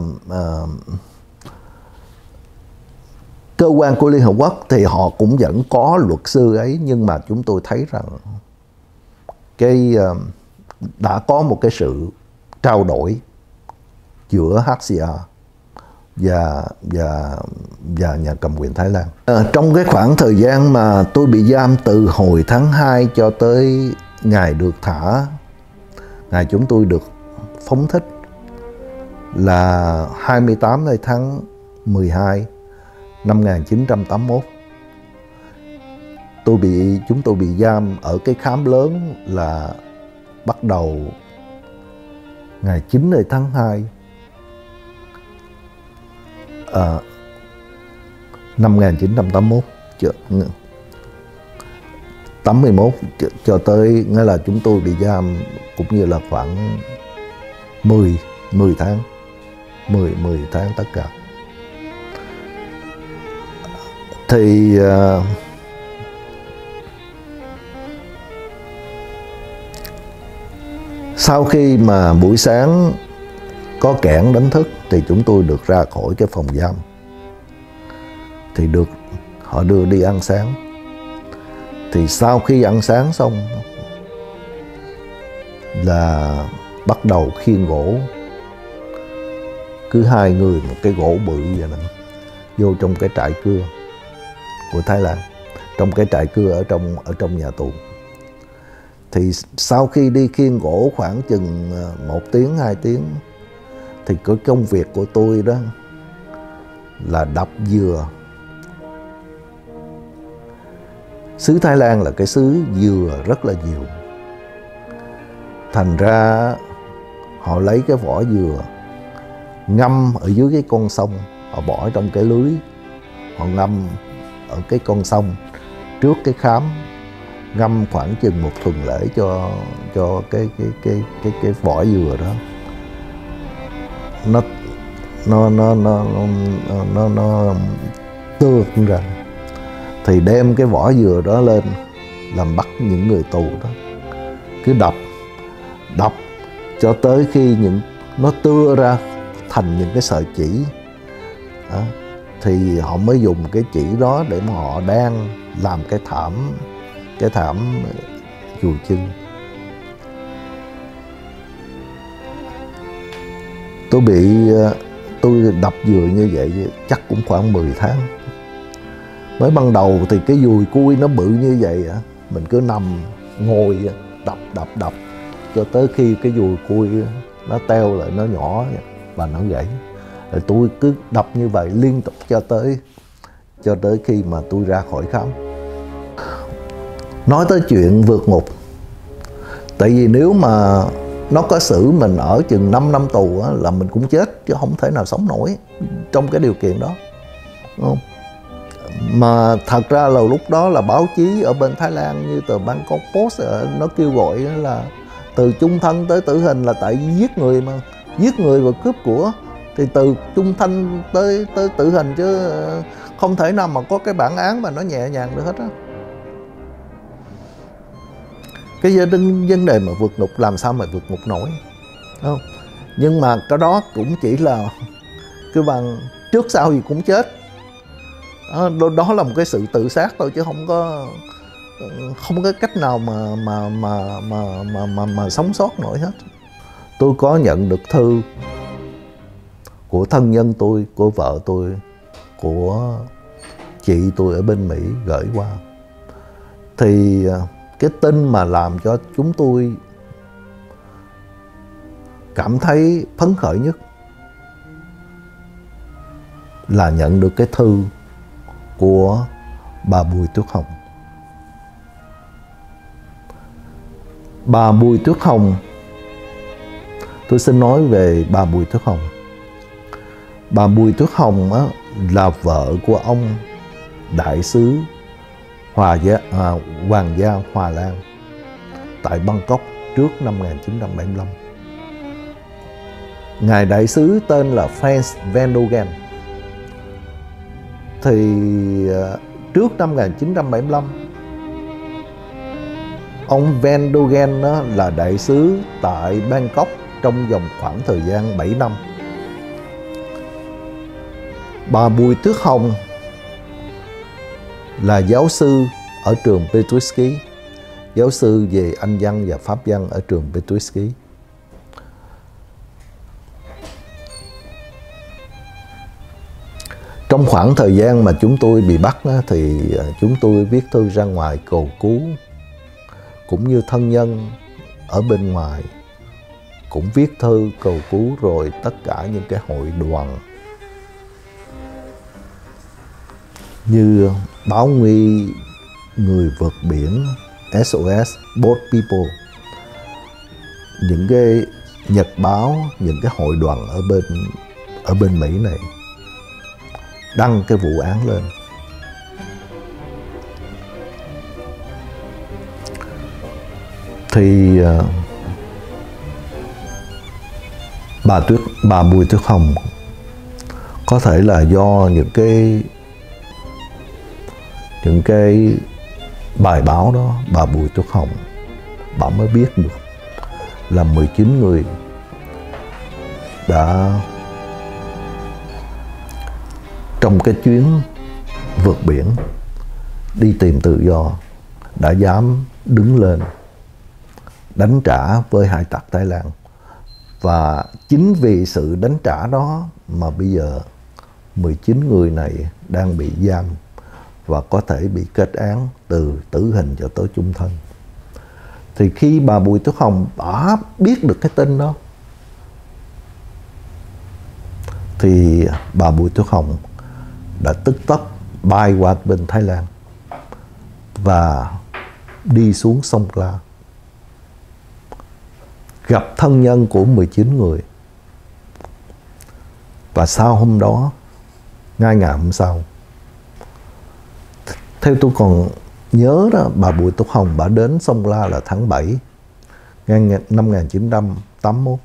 cơ quan của Liên Hợp Quốc thì họ cũng vẫn có luật sư ấy, nhưng mà chúng tôi thấy rằng đã có một cái sự trao đổi giữa HCR và nhà cầm quyền Thái Lan. Trong cái khoảng thời gian mà tôi bị giam từ hồi tháng 2 cho tới ngày được thả, ngày chúng tôi được phóng thích là 28 tháng 12 năm 1981. Chúng tôi bị giam ở cái khám lớn là bắt đầu ngày 9 tháng 2 năm 1981 81 cho tới, nghĩa là chúng tôi bị giam cũng như là khoảng 10 tháng 10 tháng tất cả. Thì sau khi mà buổi sáng có kẽn đánh thức thì chúng tôi được ra khỏi cái phòng giam, thì họ đưa đi ăn sáng. Thì sau khi ăn sáng xong là bắt đầu khiêng gỗ, cứ 2 người một cái gỗ bự vậy nè, vô trong cái trại cưa của Thái Lan, trong cái trại cưa ở trong nhà tù. Thì sau khi đi khiêng gỗ khoảng chừng 1 tiếng 2 tiếng thì cái công việc của tôi đó là đập dừa. Xứ Thái Lan là cái xứ dừa rất là nhiều. Thành ra họ lấy cái vỏ dừa ngâm ở dưới cái con sông, họ bỏ trong cái lưới, họ ngâm ở cái con sông trước cái khám, ngâm khoảng chừng 1 tuần lễ cho cái vỏ dừa đó nó tươi ra. Thì đem cái vỏ dừa đó lên làm bắt những người tù đó, cứ đập cho tới khi nó tưa ra thành những cái sợi chỉ đó, thì họ mới dùng cái chỉ đó để mà họ đang làm cái thảm chùi chân. Tôi đập dừa như vậy chắc cũng khoảng 10 tháng. Mới ban đầu thì cái dùi cui nó bự như vậy, mình cứ nằm ngồi đập cho tới khi cái dùi cui nó teo lại, nó nhỏ và nó gãy. Rồi tôi cứ đập như vậy liên tục cho tới khi mà tôi ra khỏi khám. Nói tới chuyện vượt ngục, tại vì nếu mà nó có xử mình ở chừng 5 năm tù á, là mình cũng chết chứ không thể nào sống nổi trong cái điều kiện đó, đúng không? Mà thật ra là lúc đó là báo chí ở bên Thái Lan như tờ Bangkok Post nó kêu gọi là từ chung thân tới tử hình là tại giết người và cướp của, thì từ chung thân tới tử hình, chứ không thể nào mà có cái bản án mà nó nhẹ nhàng được hết á. Cái vấn đề mà vượt ngục làm sao mà vượt ngục nổi, không? Nhưng mà cái đó cũng chỉ là cái bằng trước sau gì cũng chết. Đó là một cái sự tự sát thôi, chứ không có cách nào mà sống sót nổi hết. Tôi có nhận được thư của thân nhân tôi, của vợ tôi, của chị tôi ở bên Mỹ gửi qua. Thì cái tin mà làm cho chúng tôi cảm thấy phấn khởi nhất là nhận được cái thư của bà Bùi Tuyết Hồng. Bà Bùi Tuyết Hồng, tôi xin nói về bà Bùi Tuyết Hồng. Bà Bùi Tuyết Hồng á, là vợ của ông đại sứ Hoàng gia Hòa Lan tại Bangkok trước năm 1975. Ngài đại sứ tên là Frans van Dongen. Thì trước năm 1975, ông van Dongen là đại sứ tại Bangkok trong vòng khoảng thời gian 7 năm. Bà Bùi Tuyết Hồng là giáo sư ở trường Petroski, giáo sư về Anh văn và Pháp văn ở trường Petroski. Trong khoảng thời gian mà chúng tôi bị bắt thì chúng tôi viết thư ra ngoài cầu cứu, cũng như thân nhân ở bên ngoài cũng viết thư cầu cứu, rồi tất cả những cái hội đoàn như báo nguy người vượt biển, SOS Boat People, những cái nhật báo, những cái hội đoàn ở bên Mỹ này đăng cái vụ án lên. Thì bà Bùi Tuyết Hồng có thể là do những cái bài báo đó, bà Bùi Tuyết Hồng bà mới biết được là 19 người đã trong cái chuyến vượt biển đi tìm tự do đã dám đứng lên đánh trả với hải tặc Thái Lan. Và chính vì sự đánh trả đó mà bây giờ 19 người này đang bị giam và có thể bị kết án từ tử hình cho tới chung thân. Thì khi bà Bùi Tuyết Hồng bà biết được cái tin đó thì bà Bùi Tuyết Hồng đã tức tốc bay qua bên Thái Lan và đi xuống sông La, gặp thân nhân của 19 người. Và sau hôm đó, ngay ngày hôm sau, theo tôi còn nhớ đó, bà Bùi Tuyết Hồng bà đến sông La là tháng 7 năm 1981.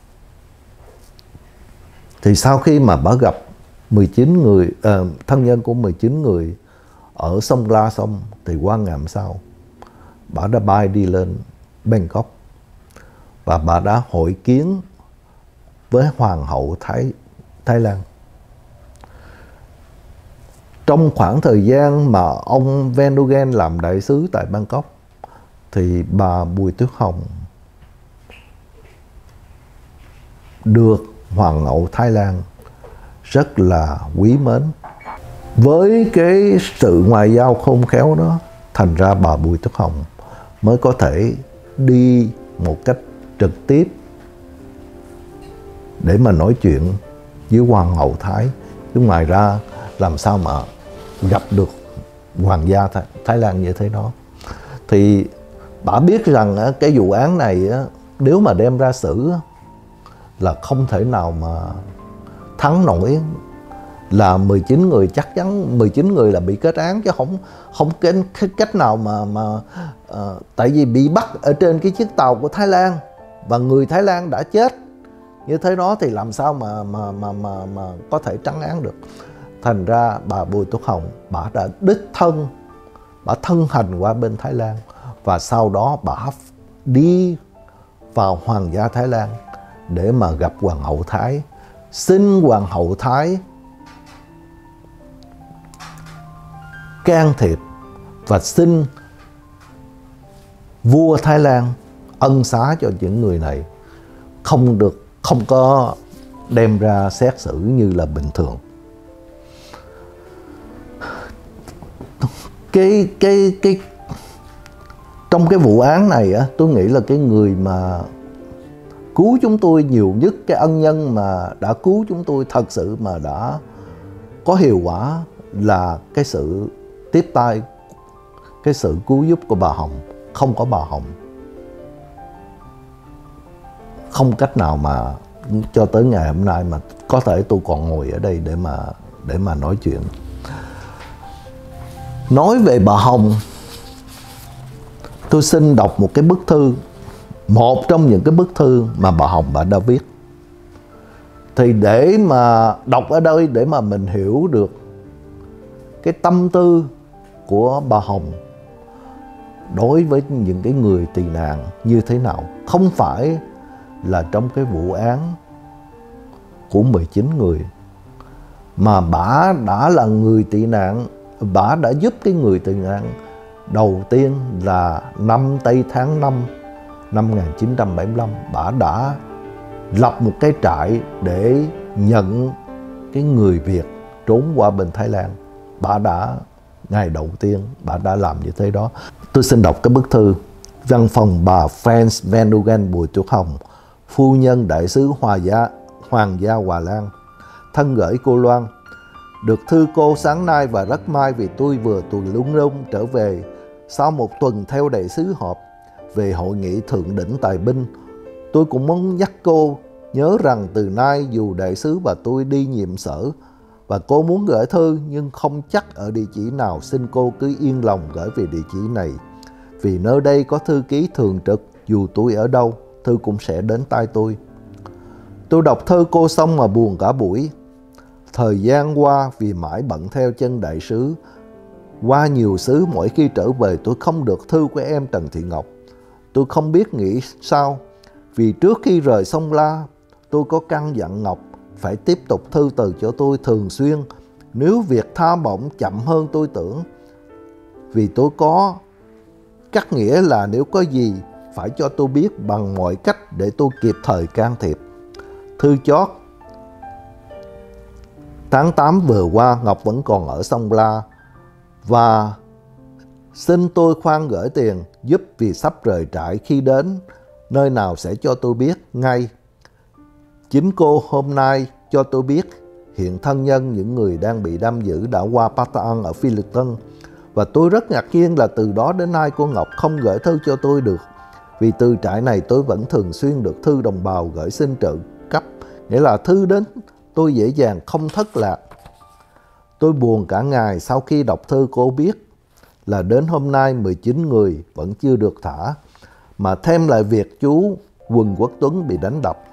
Thì sau khi mà bà gặp 19 người, thân nhân của 19 người ở sông La xong, thì qua ngày hôm sau bà đã bay đi lên Bangkok và bà đã hội kiến với Hoàng hậu Thái Lan. Trong khoảng thời gian mà ông van Dongen làm đại sứ tại Bangkok thì bà Bùi Tuyết Hồng được Hoàng hậu Thái Lan rất là quý mến. Với cái sự ngoại giao khôn khéo đó, thành ra bà Bùi Tuyết Hồng mới có thể đi một cách trực tiếp để mà nói chuyện với Hoàng hậu Thái. Chứ ngoài ra làm sao mà gặp được hoàng gia Thái Lan như thế đó. Thì bà biết rằng cái vụ án này nếu mà đem ra xử là không thể nào mà thắng nổi. Là 19 người, chắc chắn 19 người là bị kết án chứ không cái cách nào mà tại vì bị bắt ở trên cái chiếc tàu của Thái Lan và người Thái Lan đã chết như thế đó thì làm sao mà có thể trắng án được. Thành ra bà Bùi Tuyết Hồng bà đã đích thân, bà thân hành qua bên Thái Lan và sau đó bà đi vào hoàng gia Thái Lan để mà gặp Hoàng hậu Thái, xin Hoàng hậu Thái can thiệp và xin vua Thái Lan ân xá cho những người này, không có đem ra xét xử như là bình thường. Trong cái vụ án này á, tôi nghĩ là cái người mà cứu chúng tôi nhiều nhất, cái ân nhân mà đã cứu chúng tôi thật sự mà đã có hiệu quả là cái sự tiếp tay, cái sự cứu giúp của bà Hồng. Không có bà Hồng, không cách nào mà cho tới ngày hôm nay mà có thể tôi còn ngồi ở đây để mà nói chuyện. Nói về bà Hồng, tôi xin đọc một cái bức thư, một trong những cái bức thư mà bà Hồng bà đã viết. Thì để mà đọc ở đây để mà mình hiểu được cái tâm tư của bà Hồng đối với những cái người tị nạn như thế nào. Không phải là trong cái vụ án của 19 người, mà bà đã là người tị nạn, bà đã giúp cái người tị nạn đầu tiên là năm Tây tháng 5 năm 1975. Bà đã lập một cái trại để nhận cái người Việt trốn qua bên Thái Lan. Bà đã, ngày đầu tiên bà đã làm như thế đó. Tôi xin đọc cái bức thư. Văn phòng bà Franz Van Bùi Tuyết Hồng, phu nhân đại sứ Hoàng gia Hòa Lan, thân gửi cô Loan. Được thư cô sáng nay và rất may vì tôi vừa tuần lung trở về sau một tuần theo đại sứ họp về hội nghị thượng đỉnh tài binh. Tôi cũng muốn nhắc cô nhớ rằng từ nay dù đại sứ và tôi đi nhiệm sở và cô muốn gửi thư nhưng không chắc ở địa chỉ nào, xin cô cứ yên lòng gửi về địa chỉ này. Vì nơi đây có thư ký thường trực, dù tôi ở đâu, thư cũng sẽ đến tay tôi. Tôi đọc thư cô xong mà buồn cả buổi. Thời gian qua vì mãi bận theo chân đại sứ, qua nhiều xứ, mỗi khi trở về tôi không được thư của em Trần Thị Ngọc. Tôi không biết nghĩ sao, vì trước khi rời Sông La, tôi có căn dặn Ngọc phải tiếp tục thư từ cho tôi thường xuyên nếu việc tha bổng chậm hơn tôi tưởng. Vì tôi có cắt nghĩa là nếu có gì phải cho tôi biết bằng mọi cách để tôi kịp thời can thiệp. Thư chót tháng 8 vừa qua, Ngọc vẫn còn ở Sông La và xin tôi khoan gửi tiền giúp vì sắp rời trại, khi đến nơi nào sẽ cho tôi biết ngay. Chính cô hôm nay cho tôi biết hiện thân nhân những người đang bị giam giữ đã qua Patang ở Philippines, và tôi rất ngạc nhiên là từ đó đến nay cô Ngọc không gửi thư cho tôi được. Vì từ trại này tôi vẫn thường xuyên được thư đồng bào gửi xin trợ cấp, nghĩa là thư đến tôi dễ dàng không thất lạc. Tôi buồn cả ngày sau khi đọc thư cô biết là đến hôm nay 19 người vẫn chưa được thả, mà thêm lại việc chú Quần Quốc Tuấn bị đánh đập.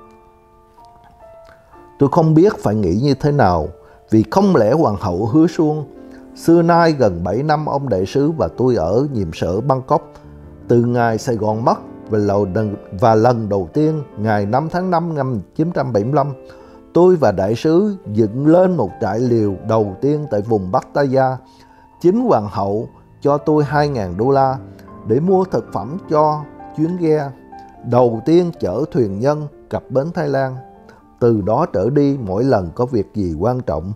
Tôi không biết phải nghĩ như thế nào, vì không lẽ Hoàng hậu Hứa Xuân, xưa nay gần 7 năm ông đại sứ và tôi ở nhiệm sở Bangkok, từ ngày Sài Gòn mất và lần đầu tiên ngày 5 tháng 5 năm 1975, tôi và đại sứ dựng lên một trại liều đầu tiên tại vùng Pattaya. Chính Hoàng hậu cho tôi 2.000 đô la để mua thực phẩm cho chuyến ghe đầu tiên chở thuyền nhân cập bến Thái Lan. Từ đó trở đi, mỗi lần có việc gì quan trọng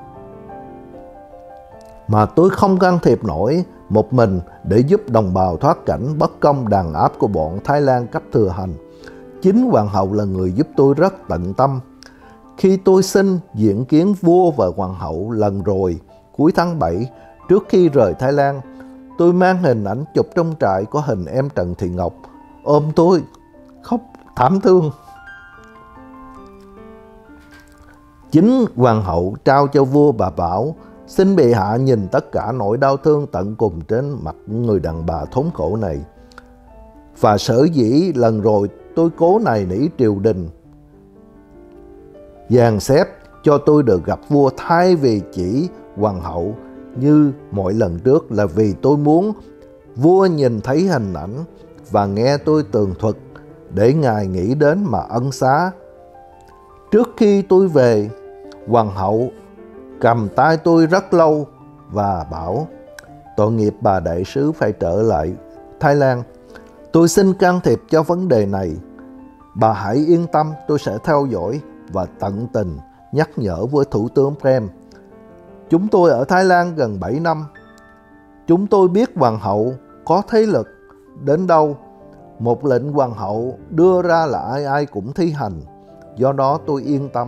mà tôi không can thiệp nổi một mình để giúp đồng bào thoát cảnh bất công đàn áp của bọn Thái Lan cấp thừa hành, chính Hoàng hậu là người giúp tôi rất tận tâm. Khi tôi xin diện kiến vua và Hoàng hậu lần rồi cuối tháng 7 trước khi rời Thái Lan, tôi mang hình ảnh chụp trong trại có hình em Trần Thị Ngọc ôm tôi khóc thảm thương. Chính Hoàng hậu trao cho vua bà bảo xin bệ hạ nhìn tất cả nỗi đau thương tận cùng trên mặt người đàn bà thốn khổ này. Và sở dĩ lần rồi tôi cố nài nỉ triều đình dàn xếp cho tôi được gặp vua thay vì chỉ hoàng hậu như mọi lần trước là vì tôi muốn vua nhìn thấy hình ảnh và nghe tôi tường thuật để ngài nghĩ đến mà ân xá. Trước khi tôi về, hoàng hậu cầm tay tôi rất lâu và bảo tội nghiệp bà đại sứ phải trở lại Thái Lan. Tôi xin can thiệp cho vấn đề này. Bà hãy yên tâm, tôi sẽ theo dõi và tận tình nhắc nhở với Thủ tướng Prem. Chúng tôi ở Thái Lan gần 7 năm. Chúng tôi biết hoàng hậu có thế lực đến đâu. Một lệnh hoàng hậu đưa ra là ai ai cũng thi hành. Do đó tôi yên tâm,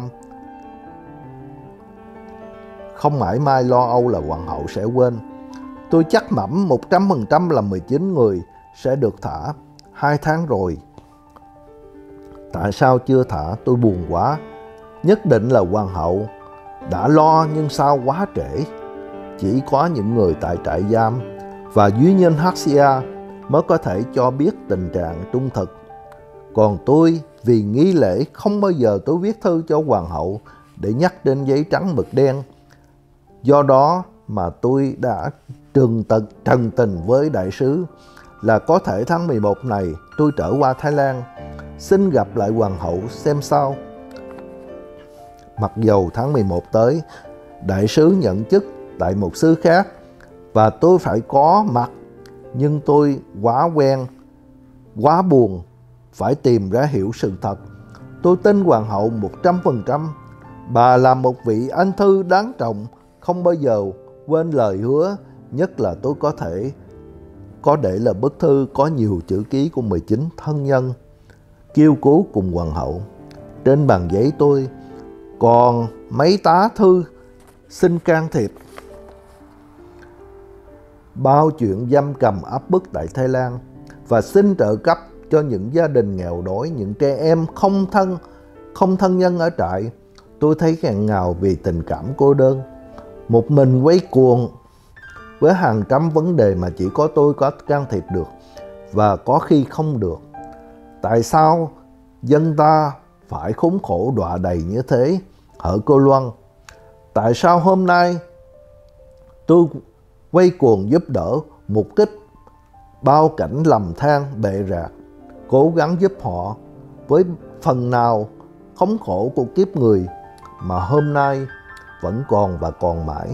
không mãi mai lo âu là hoàng hậu sẽ quên. Tôi chắc mẩm 100% là 19 người sẽ được thả. 2 tháng rồi. Tại sao chưa thả? Tôi buồn quá. Nhất định là hoàng hậu đã lo, nhưng sao quá trễ. Chỉ có những người tại trại giam và duy nhân HCA mới có thể cho biết tình trạng trung thực. Còn tôi, vì nghi lễ, không bao giờ tôi viết thư cho hoàng hậu để nhắc đến giấy trắng mực đen. Do đó mà tôi đã trần tình với đại sứ là có thể tháng 11 này tôi trở qua Thái Lan, xin gặp lại hoàng hậu xem sao. Mặc dầu tháng 11 tới, đại sứ nhận chức tại một xứ khác và tôi phải có mặt, nhưng tôi quá quen, quá buồn phải tìm ra hiểu sự thật. Tôi tin hoàng hậu 100%. Bà là một vị anh thư đáng trọng, không bao giờ quên lời hứa. Nhất là tôi có để là bức thư có nhiều chữ ký của 19 thân nhân kêu cứu cùng hoàng hậu. Trên bàn giấy tôi còn mấy tá thư xin can thiệp bao chuyện giam cầm áp bức tại Thái Lan và xin trợ cấp cho những gia đình nghèo đói, những trẻ em không thân nhân ở trại. Tôi thấy nghẹn ngào vì tình cảm cô đơn, một mình quay cuồng với hàng trăm vấn đề mà chỉ có tôi có can thiệp được và có khi không được. Tại sao dân ta phải khốn khổ đọa đầy như thế? Hỡi cô Loan, tại sao hôm nay tôi quay cuồng giúp đỡ, mục kích bao cảnh lầm than bệ rạc, cố gắng giúp họ với phần nào khốn khổ của kiếp người mà hôm nay vẫn còn và còn mãi.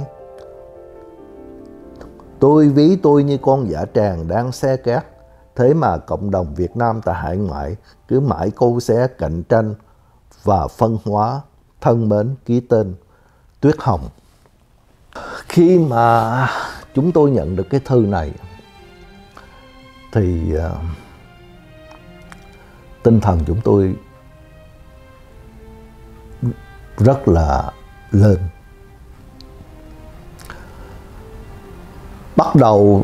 Tôi ví tôi như con dã tràng đang xe cát, thế mà cộng đồng Việt Nam tại hải ngoại cứ mãi câu xé cạnh tranh và phân hóa. Thân mến, ký tên Tuyết Hồng. Khi mà chúng tôi nhận được cái thư này thì tinh thần chúng tôi rất là lên. Bắt đầu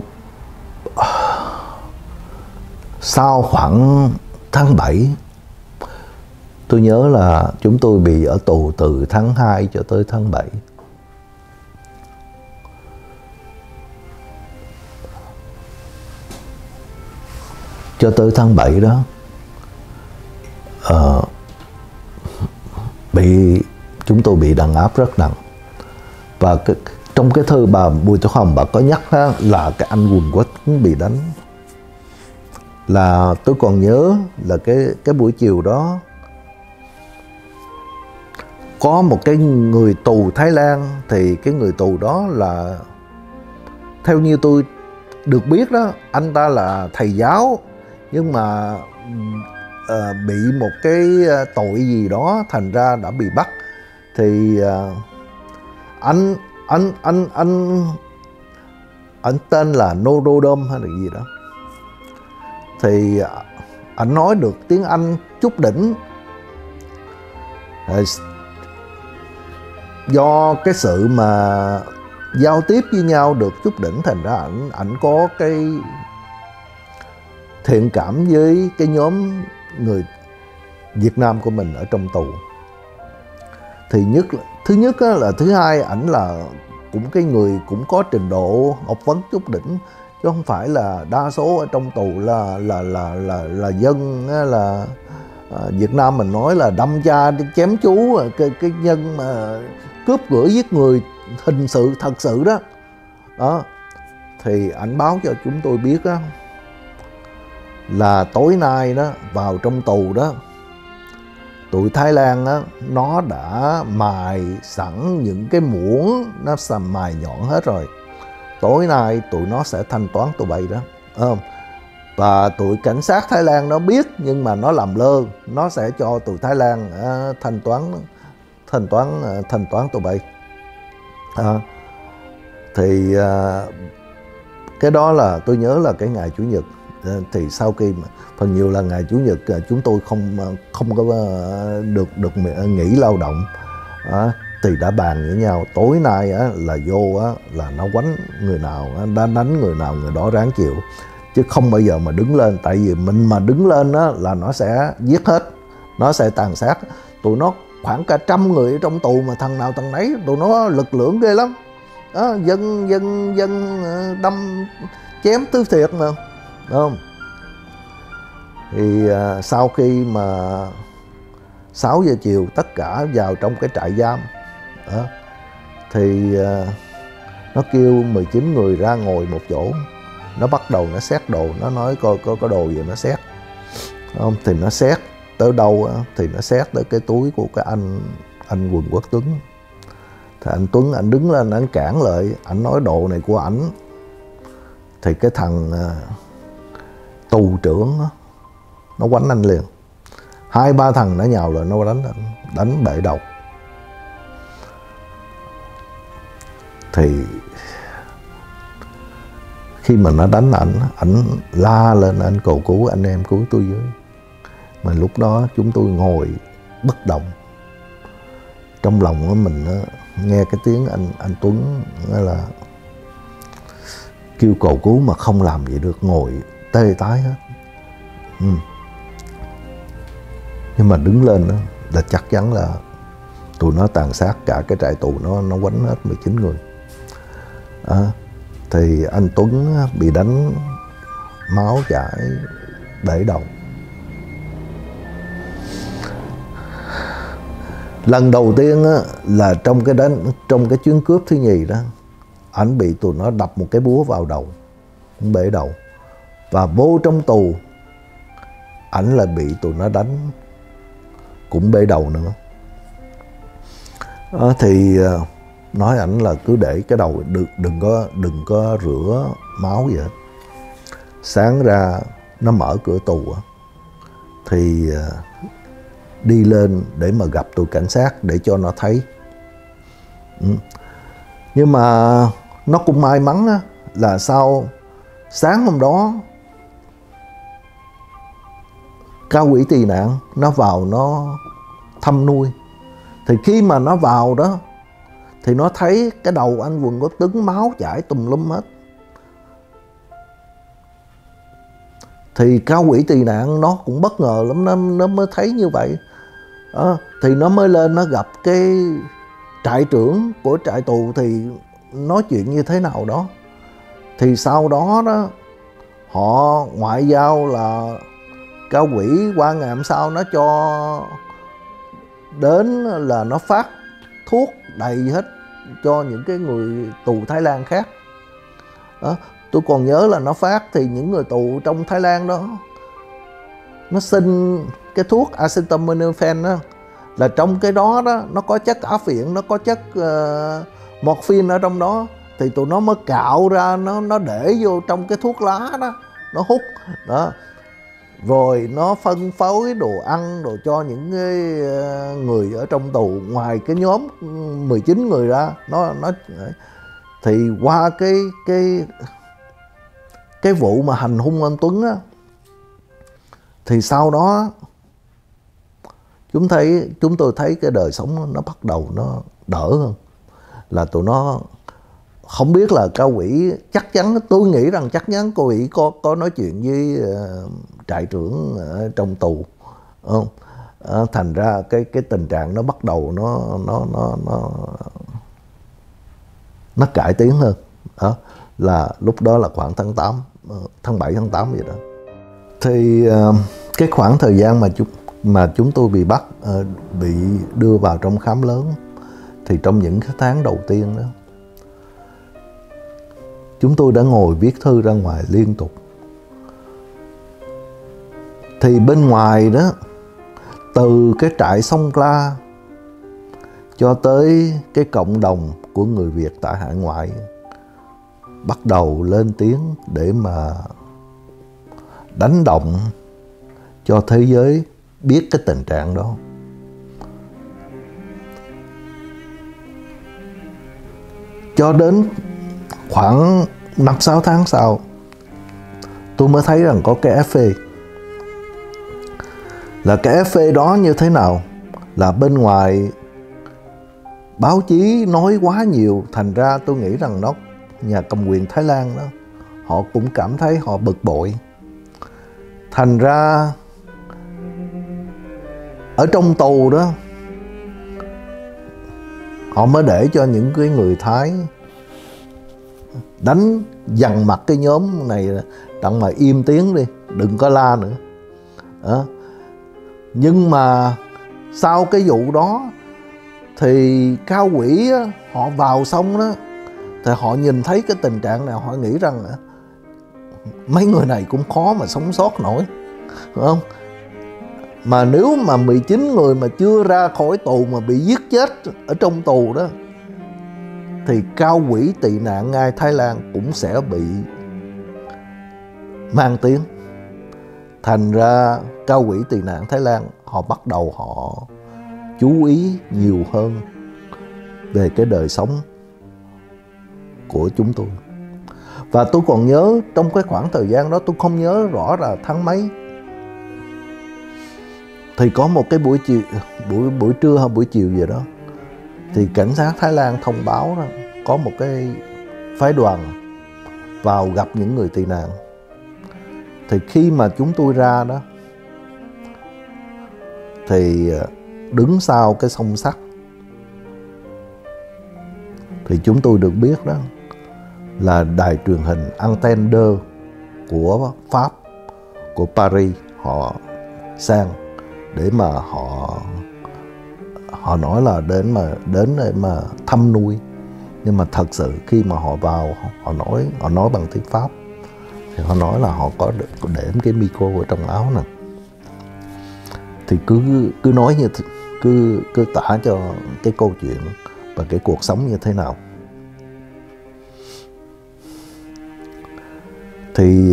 sau khoảng tháng 7, tôi nhớ là chúng tôi bị ở tù từ tháng 2 cho tới tháng 7. Cho tới tháng 7 đó, chúng tôi bị đàn áp rất nặng. Và trong cái thư bà Bùi Tuyết Hồng, bà có nhắc là cái anh Quỳnh Quốc bị đánh. Là tôi còn nhớ là cái buổi chiều đó có một cái người tù Thái Lan, thì cái người tù đó là, theo như tôi được biết đó, anh ta là thầy giáo, nhưng mà bị một cái tội gì đó thành ra đã bị bắt. Thì anh tên là Norodom hay là gì đó. Thì anh nói được tiếng Anh chút đỉnh. Do cái sự mà giao tiếp với nhau được chút đỉnh, thành ra ảnh có cái thiện cảm với cái nhóm người Việt Nam của mình ở trong tù. Thì thứ nhất là thứ hai, ảnh là cũng cái người cũng có trình độ học vấn chút đỉnh, chứ không phải là đa số ở trong tù là dân là Việt Nam mình nói là đâm cha chém chú, cái nhân mà cướp gửi giết người hình sự thật sự đó. Đó thì ảnh báo cho chúng tôi biết đó, là tối nay đó vào trong tù đó, tụi Thái Lan á, nó đã mài sẵn những cái muỗng, nó mài nhọn hết rồi. Tối nay tụi nó sẽ thanh toán tụi bay đó, không? Và tụi cảnh sát Thái Lan nó biết, nhưng mà nó làm lơ, nó sẽ cho tụi Thái Lan thanh toán thanh toán tụi bay. Thì cái đó là tôi nhớ là cái ngày Chủ nhật. Thì sau khi mà phần nhiều là ngày Chủ nhật chúng tôi không có được nghỉ lao động, thì đã bàn với nhau tối nay là vô là nó quánh người nào, đã đánh người nào người đó ráng chịu, chứ không bao giờ mà đứng lên. Tại vì mình mà đứng lên là nó sẽ giết hết, nó sẽ tàn sát. Tụi nó khoảng cả 100 người ở trong tù mà thằng nào thằng nấy, tụi nó lực lượng ghê lắm. Dân đâm chém tứ thiệt mà, đúng không? Thì sau khi mà 6 giờ chiều tất cả vào trong cái trại giam thì nó kêu 19 người ra ngồi một chỗ. Nó bắt đầu nó xét đồ, nó nói coi có đồ gì nó xét, không? Thì nó xét tới đâu thì nó xét tới cái túi của cái anh Quỳnh Quốc Tuấn. Thì anh Tuấn anh đứng lên anh cản lại, anh nói đồ này của ảnh. Thì cái thằng tù trưởng nó quánh anh liền. 2-3 thằng nó nhào lại nó đánh bể đầu. Thì khi mà nó đánh ảnh la lên, anh cầu cứu anh em cứu tôi với. Mà lúc đó chúng tôi ngồi bất động. Trong lòng của mình nghe cái tiếng anh Tuấn là kêu cầu cứu mà không làm gì được, ngồi tê tái hết. Nhưng mà đứng lên là chắc chắn là tụi nó tàn sát cả cái trại tù, nó quánh hết 19 người. Thì anh Tuấn bị đánh máu chảy bể đầu. Lần đầu tiên là trong cái chuyến cướp thứ nhì đó, ảnh bị tụi nó đập một cái búa vào đầu, bể đầu. Và vô trong tù ảnh là bị tụi nó đánh cũng bể đầu nữa. Thì nói ảnh là cứ để cái đầu đừng có rửa máu gì hết. Sáng ra nó mở cửa tù thì đi lên để mà gặp tụi cảnh sát để cho nó thấy. Nhưng mà nó cũng may mắn là sau sáng hôm đó Cao Quỷ Tị Nạn nó vào nó thăm nuôi. Thì khi mà nó vào đó thì nó thấy cái đầu anh Quỳnh Quốc Tuấn máu chảy tùm lum hết. Thì Cao Quỷ Tị Nạn nó cũng bất ngờ lắm, nó mới thấy như vậy. Thì nó mới lên nó gặp cái trại trưởng của trại tù thì nói chuyện như thế nào đó. Thì sau đó họ ngoại giao là Cao Quỷ qua ngày hôm sau nó cho đến là nó phát thuốc đầy hết cho những cái người tù Thái Lan khác. Tôi còn nhớ là nó phát thì những người tù trong Thái Lan đó nó xin cái thuốc acetaminophen đó, là trong cái đó nó có chất á phiện, nó có chất morphine ở trong đó. Thì tụi nó mới cạo ra, nó để vô trong cái thuốc lá đó, nó hút đó. Rồi nó phân phối đồ ăn đồ cho những cái người ở trong tù ngoài cái nhóm 19 người ra. Nó thì qua cái vụ mà hành hung anh Tuấn thì sau đó chúng tôi thấy cái đời sống nó bắt đầu nó đỡ hơn. Là tụi nó không biết là Cao Quỷ, chắc chắn tôi nghĩ rằng chắc chắn Cao Quỷ có nói chuyện với trại trưởng ở trong tù, không? Thành ra cái tình trạng nó bắt đầu nó cải tiến hơn. Đó là lúc đó là khoảng tháng 7 tháng 8 vậy đó. Thì cái khoảng thời gian mà chúng tôi bị bắt, bị đưa vào trong khám lớn, thì trong những cái tháng đầu tiên đó chúng tôi đã ngồi viết thư ra ngoài liên tục. Thì bên ngoài đó, từ cái trại Sông La cho tới cái cộng đồng của người Việt tại hải ngoại bắt đầu lên tiếng để mà đánh động cho thế giới biết cái tình trạng đó. Cho đến khoảng 5-6 tháng sau, tôi mới thấy rằng có cái FA. Là cái FA đó như thế nào? Là bên ngoài báo chí nói quá nhiều, thành ra tôi nghĩ rằng nhà cầm quyền Thái Lan đó, họ cũng cảm thấy họ bực bội. Thành ra ở trong tù đó, họ mới để cho những cái người Thái đánh dằn mặt cái nhóm này, đặng mà im tiếng đi, đừng có la nữa. Nhưng mà sau cái vụ đó thì cao quỹ họ vào xong đó, thì họ nhìn thấy cái tình trạng này, họ nghĩ rằng mấy người này cũng khó mà sống sót nổi, phải không? Mà nếu mà 19 người mà chưa ra khỏi tù mà bị giết chết ở trong tù đó, thì cao quỹ tị nạn ngay Thái Lan cũng sẽ bị mang tiếng. Thành ra cao quỹ tị nạn Thái Lan họ bắt đầu họ chú ý nhiều hơn về cái đời sống của chúng tôi. Và tôi còn nhớ trong cái khoảng thời gian đó, tôi không nhớ rõ là tháng mấy, thì có một cái buổi trưa hay buổi chiều gì đó, thì cảnh sát Thái Lan thông báo đó, có một cái phái đoàn vào gặp những người tị nạn. Thì khi mà chúng tôi ra đó, thì đứng sau cái song sắt, thì chúng tôi được biết đó là đài truyền hình Antenne 2 của Pháp, của Paris, họ sang để mà họ nói là đến để mà thăm nuôi. Nhưng mà thật sự khi mà họ vào, họ nói bằng tiếng Pháp, thì họ nói là họ có để cái micro ở trong áo nè. Thì cứ nói như cứ tả cho cái câu chuyện và cái cuộc sống như thế nào. Thì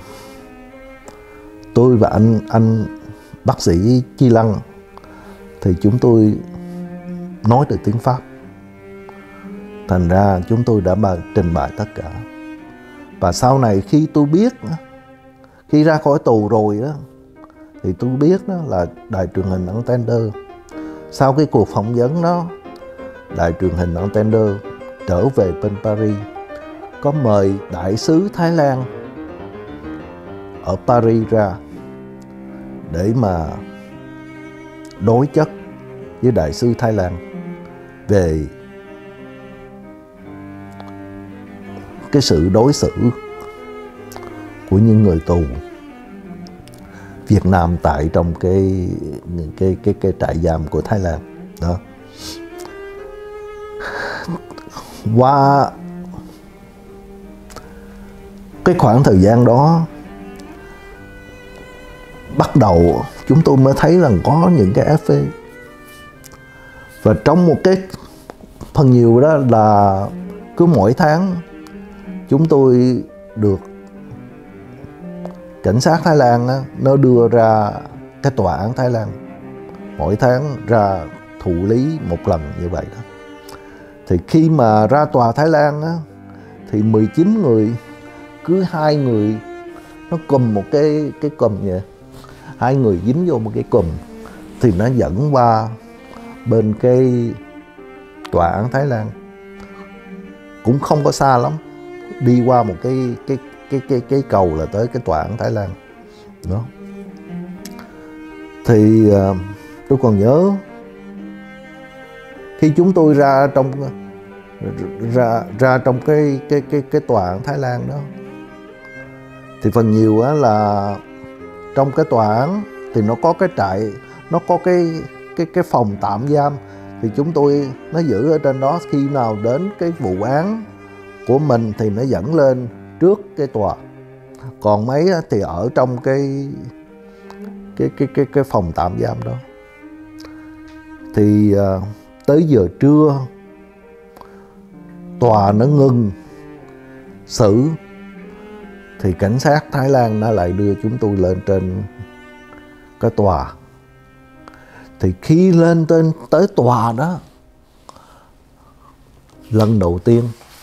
tôi và anh bác sĩ Chi Lăng, thì chúng tôi nói được tiếng Pháp. Thành ra chúng tôi đã trình bày tất cả. Và sau này khi tôi biết, khi ra khỏi tù rồi đó, thì tôi biết đó là đài truyền hình Antenne 2, sau cái cuộc phỏng vấn đó, đài truyền hình Antenne 2 trở về bên Paris, có mời đại sứ Thái Lan ở Paris ra để mà đối chất với đại sứ Thái Lan về cái sự đối xử của những người tù Việt Nam tại trong cái trại giam của Thái Lan đó. Qua cái khoảng thời gian đó, bắt đầu chúng tôi mới thấy rằng có những cái FA. Và trong một cái phần nhiều đó là cứ mỗi tháng chúng tôi được cảnh sát Thái Lan á, nó đưa ra cái tòa án Thái Lan, mỗi tháng ra thụ lý một lần như vậy đó. Thì khi mà ra tòa Thái Lan á, thì 19 người, cứ 2 người nó cầm một cái cùm vậy, 2 người dính vô một cái cùm, thì nó dẫn qua bên cái tòa án Thái Lan, cũng không có xa lắm, đi qua một cái cầu là tới cái tòa án Thái Lan đó. Thì tôi còn nhớ khi chúng tôi ra trong cái tòa án Thái Lan đó, thì phần nhiều á là trong cái tòa án thì nó có cái trại, nó có cái phòng tạm giam, thì chúng tôi nó giữ ở trên đó. Khi nào đến cái vụ án của mình thì nó dẫn lên trước cái tòa, còn mấy thì ở trong cái phòng tạm giam đó. Thì tới giờ trưa tòa nó ngừng xử, thì cảnh sát Thái Lan nó lại đưa chúng tôi lên trên cái tòa. Thì khi lên tới tòa đó, lần đầu tiên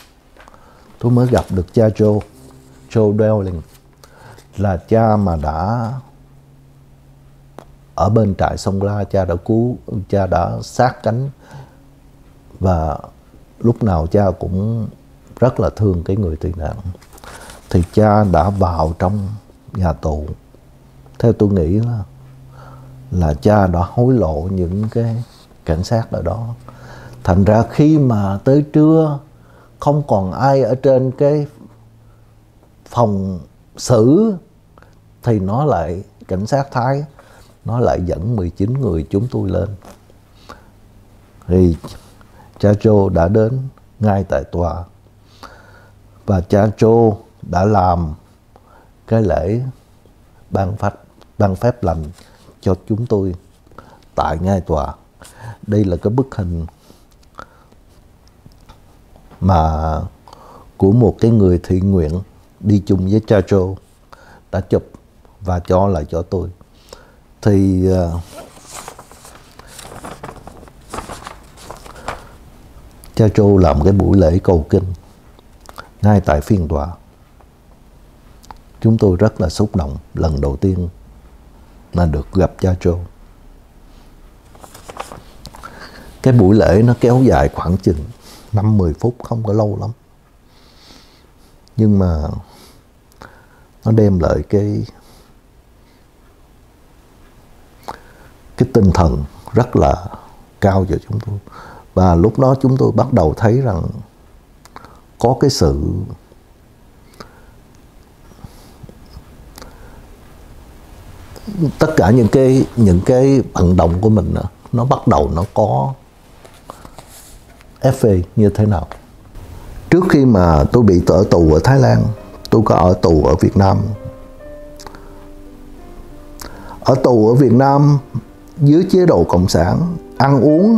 tôi mới gặp được cha Joe Dowling, là cha mà đã ở bên trại Sông La, cha đã sát cánh, và lúc nào cha cũng rất là thương cái người tị nạn. Thì cha đã vào trong nhà tù, theo tôi nghĩ là cha đã hối lộ những cái cảnh sát ở đó. Thành ra khi mà tới trưa không còn ai ở trên cái phòng xử thì cảnh sát Thái nó lại dẫn 19 người chúng tôi lên. Thì cha Joe đã đến ngay tại tòa, và cha Joe đã làm cái lễ ban phép lành cho chúng tôi tại ngay tòa. Đây là cái bức hình mà của một cái người thiện nguyện đi chung với cha Joe đã chụp và cho lại cho tôi. Thì cha Joe làm cái buổi lễ cầu kinh ngay tại phiên tòa. Chúng tôi rất là xúc động lần đầu tiên mà được gặp cha Joe. Cái buổi lễ nó kéo dài khoảng chừng 5-10 phút, không có lâu lắm. Nhưng mà nó đem lại cái tinh thần rất là cao cho chúng tôi. Và lúc đó chúng tôi bắt đầu thấy rằng có cái sự tất cả những cái vận động của mình nó bắt đầu nó có FA như thế nào. Trước khi mà tôi bị ở tù ở Thái Lan, tôi có ở tù ở Việt Nam. Ở tù ở Việt Nam dưới chế độ cộng sản, ăn uống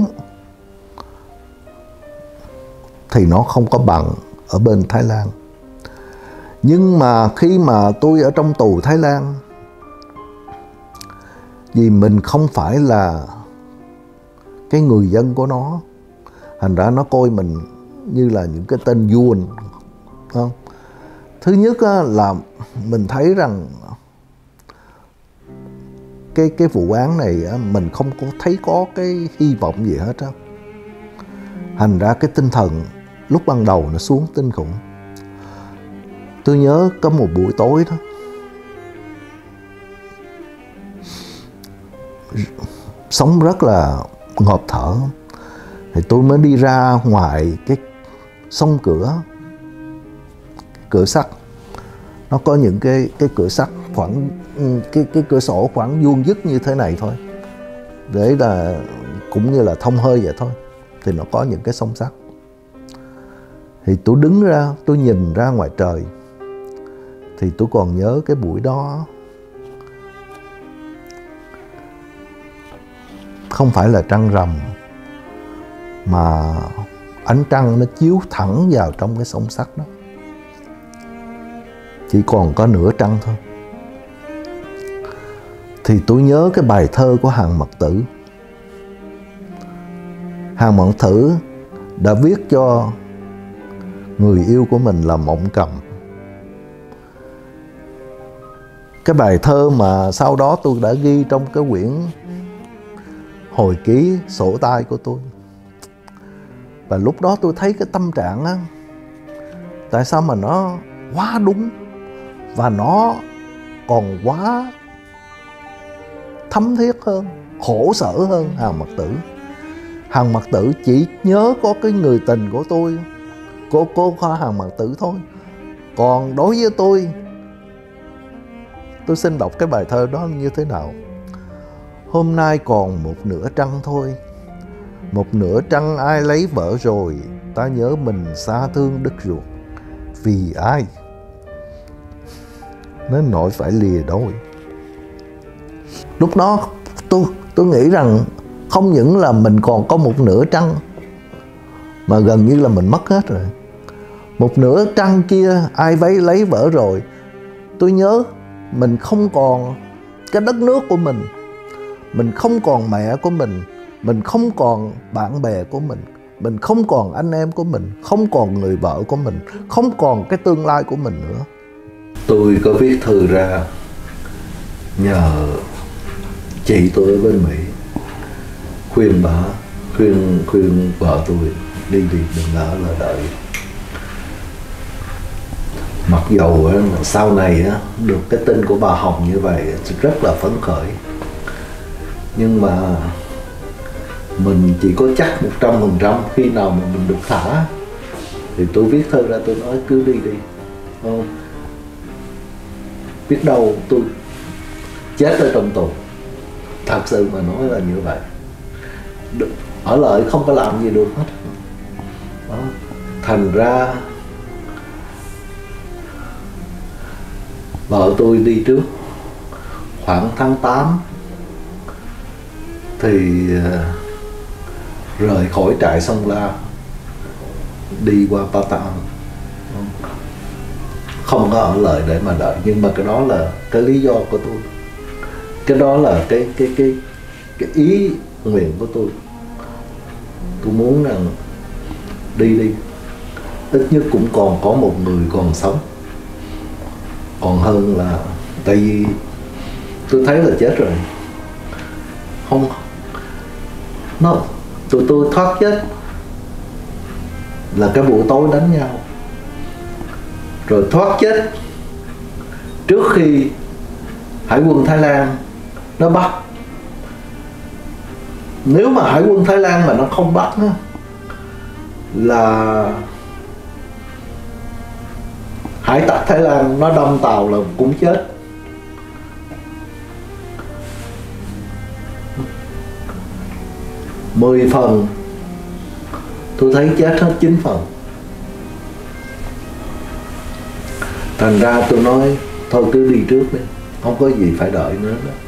thì nó không có bằng ở bên Thái Lan. Nhưng mà khi mà tôi ở trong tù Thái Lan, vì mình không phải là cái người dân của nó, thành ra nó coi mình như là những cái tên vuông, không? Thứ nhất là mình thấy rằng cái vụ án này mình không có thấy có cái hy vọng gì hết á. Thành ra cái tinh thần lúc ban đầu nó xuống kinh khủng. Tôi nhớ có một buổi tối đó, sống rất là ngộp thở, thì tôi mới đi ra ngoài cái song cửa sắt. Nó có những cái cửa sắt khoảng cái cửa sổ khoảng vuông vức như thế này thôi, để là cũng như là thông hơi vậy thôi. Thì nó có những cái song sắt. Thì tôi đứng ra, tôi nhìn ra ngoài trời. Thì tôi còn nhớ cái buổi đó không phải là trăng rằm, mà ánh trăng nó chiếu thẳng vào trong cái song sắt đó. Chỉ còn có nửa trăng thôi. Thì tôi nhớ cái bài thơ của Hàn Mặc Tử. Hàn Mặc Tử đã viết cho người yêu của mình là Mộng Cầm. Cái bài thơ mà sau đó tôi đã ghi trong cái quyển hồi ký sổ tay của tôi. Và lúc đó tôi thấy cái tâm trạng á, tại sao mà nó quá đúng, và nó còn quá thấm thiết hơn, khổ sở hơn Hàn Mặc Tử. Hàn Mặc Tử chỉ nhớ có cái người tình của tôi, cô Hàn Mặc Tử thôi. Còn đối với tôi xin đọc cái bài thơ đó như thế nào. Hôm nay còn một nửa trăng thôi, một nửa trăng ai lấy vợ rồi, ta nhớ mình xa thương đứt ruột. Vì ai nên nỗi phải lìa đôi. Lúc đó tôi nghĩ rằng không những là mình còn có một nửa trăng, mà gần như là mình mất hết rồi. Một nửa trăng kia ai lấy vợ rồi. Tôi nhớ mình không còn cái đất nước của mình không còn mẹ của mình không còn bạn bè của mình, Mình không còn anh em của mình, không còn người vợ của mình, không còn cái tương lai của mình nữa. Tôi có viết thư ra nhờ chị tôi ở bên Mỹ khuyên bà, khuyên vợ tôi đi đừng ở là đợi. Mặc dầu sau này được cái tin của bà Hồng như vậy rất là phấn khởi, nhưng mà mình chỉ có chắc 100% khi nào mà mình được thả. Thì tôi viết thư ra, tôi nói cứ đi đi, không biết đâu tôi chết ở trong tù. Thật sự mà nói là như vậy, ở lại không có làm gì được hết đó. Thành ra vợ tôi đi trước, khoảng tháng 8 thì rời khỏi trại Sông La đi qua Bataan, không có ở lại để mà đợi. Nhưng mà cái đó là cái lý do của tôi, cái đó là cái ý nguyện của tôi. Tôi muốn rằng đi ít nhất cũng còn có một người còn sống, còn hơn là, tại vì tôi thấy là chết rồi, không tụi tôi thoát chết là cái buổi tối đánh nhau, rồi thoát chết trước khi Hải quân Thái Lan nó bắt. Nếu mà Hải quân Thái Lan mà nó không bắt là hải tặc Thái Lan nó đâm tàu là cũng chết. Mười phần tôi thấy chết hết 9 phần. Thành ra tôi nói thôi cứ đi trước đi, không có gì phải đợi nữa đó.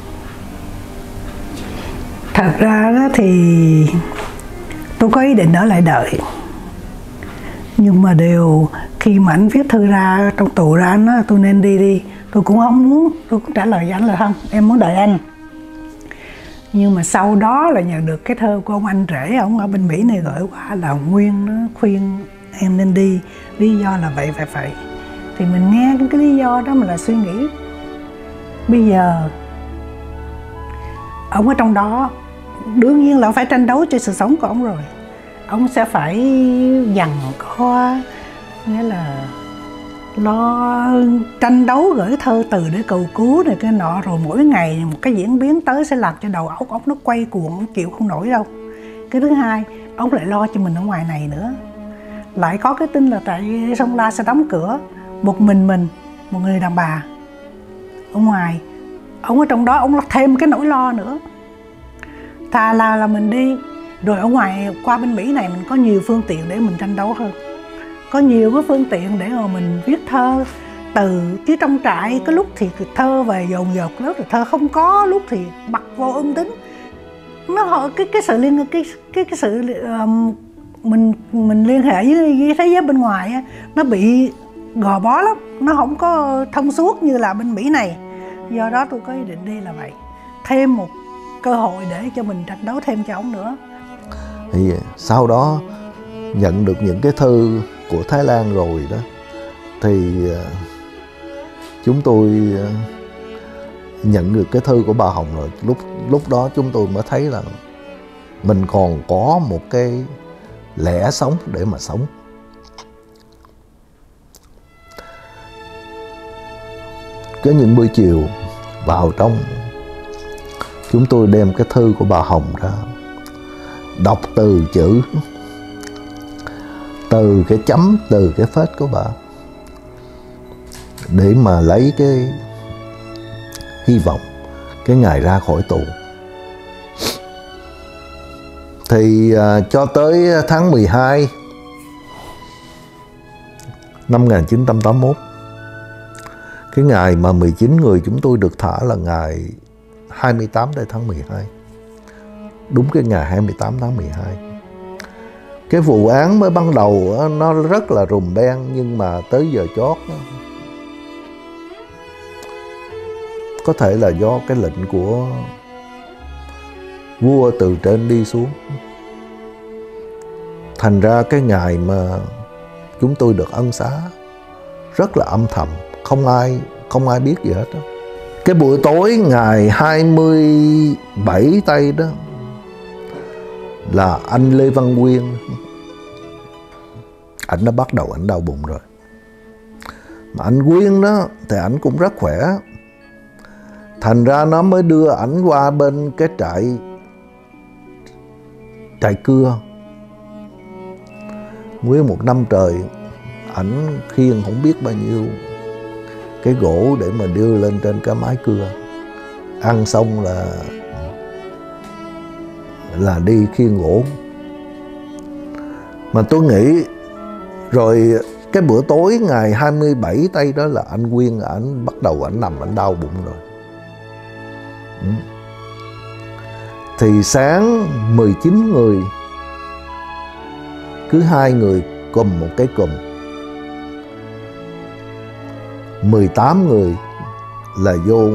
Thật ra đó thì tôi có ý định ở lại đợi, nhưng mà đều khi mà anh viết thư ra trong tù ra, anh nói tôi nên đi, tôi cũng không muốn, tôi cũng trả lời với anh là không, em muốn đợi anh. Nhưng mà sau đó là nhận được cái thơ của ông anh rể, ông ở bên Mỹ này gửi qua là Nguyên nó khuyên em nên đi, lý do là vậy. Thì mình nghe cái lý do đó mình là suy nghĩ, bây giờ ông ở trong đó đương nhiên là ông phải tranh đấu cho sự sống của ông rồi, ông sẽ phải giằng co, nghĩa là lo tranh đấu gửi thơ từ để cầu cứu này cái nọ, rồi mỗi ngày một cái diễn biến tới sẽ làm cho đầu óc ông nó quay cuồng, ông chịu không nổi đâu. Cái thứ hai, ông lại lo cho mình ở ngoài này nữa, lại có cái tin là trại Sông La sẽ đóng cửa, một mình một người đàn bà ở ngoài, ông ở trong đó ông thêm cái nỗi lo nữa. Thà là mình đi, rồi ở ngoài qua bên Mỹ này mình có nhiều phương tiện để mình tranh đấu hơn, có nhiều cái phương tiện để mà mình viết thơ từ, chứ trong trại có lúc thì thơ về dồn dập, lúc thì thơ không có, lúc thì bật vô âm tính. Nó cái sự liên cái sự mình liên hệ với thế giới bên ngoài á, nó bị gò bó lắm, nó không có thông suốt như là bên Mỹ này. Do đó tôi có ý định đi là vậy, thêm một cơ hội để cho mình tranh đấu thêm cho ông nữa. Thì sau đó nhận được những cái thư của Thái Lan rồi đó, thì chúng tôi nhận được cái thư của bà Hồng rồi. Lúc đó chúng tôi mới thấy là mình còn có một cái lẽ sống để mà sống. Có những buổi chiều vào trong, chúng tôi đem cái thư của bà Hồng ra, đọc từ chữ, từ cái chấm, từ cái phết của bà, để mà lấy cái hy vọng cái ngày ra khỏi tù. Thì cho tới tháng 12 năm 1981, cái ngày mà 19 người chúng tôi được thả là ngày 28 tháng 12. Đúng cái ngày 28 tháng 12. Cái vụ án mới ban đầu nó rất là rùm beng, nhưng mà tới giờ chót có thể là do cái lệnh của vua từ trên đi xuống, Thành ra cái ngày mà chúng tôi được ân xá rất là âm thầm, không ai biết gì hết đó. Cái buổi tối ngày 27 Tây đó là anh Lê Văn Quyên, ảnh đã bắt đầu ảnh đau bụng rồi. Mà anh Quyên đó thì ảnh cũng rất khỏe, thành ra nó mới đưa ảnh qua bên cái trại cưa. Nguyên một năm trời ảnh khiêng không biết bao nhiêu cái gỗ để mà đưa lên trên cái mái cưa. Ăn xong là đi khiêng gỗ. Mà tôi nghĩ rồi cái bữa tối ngày 27 Tây đó là anh Quyên ảnh bắt đầu ảnh nằm ảnh đau bụng rồi. Thì sáng 19 người, cứ 2 người cùm một cái cùm, 18 người là vô,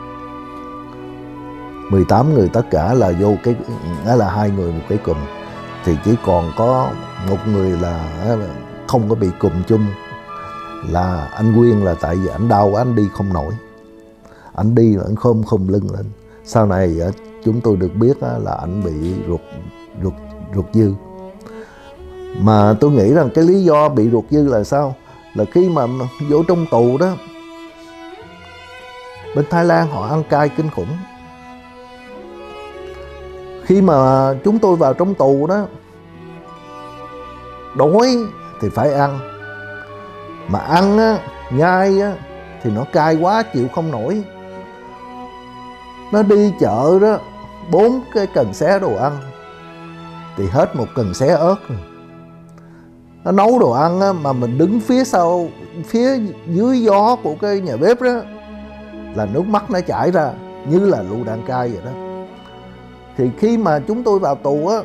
18 người tất cả là vô cái, đó là 2 người một cái cùm. Thì chỉ còn có một người là không có bị cùm chung, là anh Quyên, là tại vì anh đau anh đi không nổi. Anh đi là anh khom khum lưng lên. Sau này chúng tôi được biết là anh bị ruột dư. Mà tôi nghĩ rằng cái lý do bị ruột dư là sao? Là khi mà vô trong tù đó, bên Thái Lan họ ăn cay kinh khủng. Khi mà chúng tôi vào trong tù đó, đói thì phải ăn. Mà ăn á, nhai á, thì nó cay quá chịu không nổi. Nó đi chợ đó, 4 cái cần xé đồ ăn thì hết 1 cần xé ớt rồi. Nó nấu đồ ăn á, mà mình đứng phía sau, phía dưới gió của cái nhà bếp đó, là nước mắt nó chảy ra như là lựu đạn cay vậy đó. Thì khi mà chúng tôi vào tù á,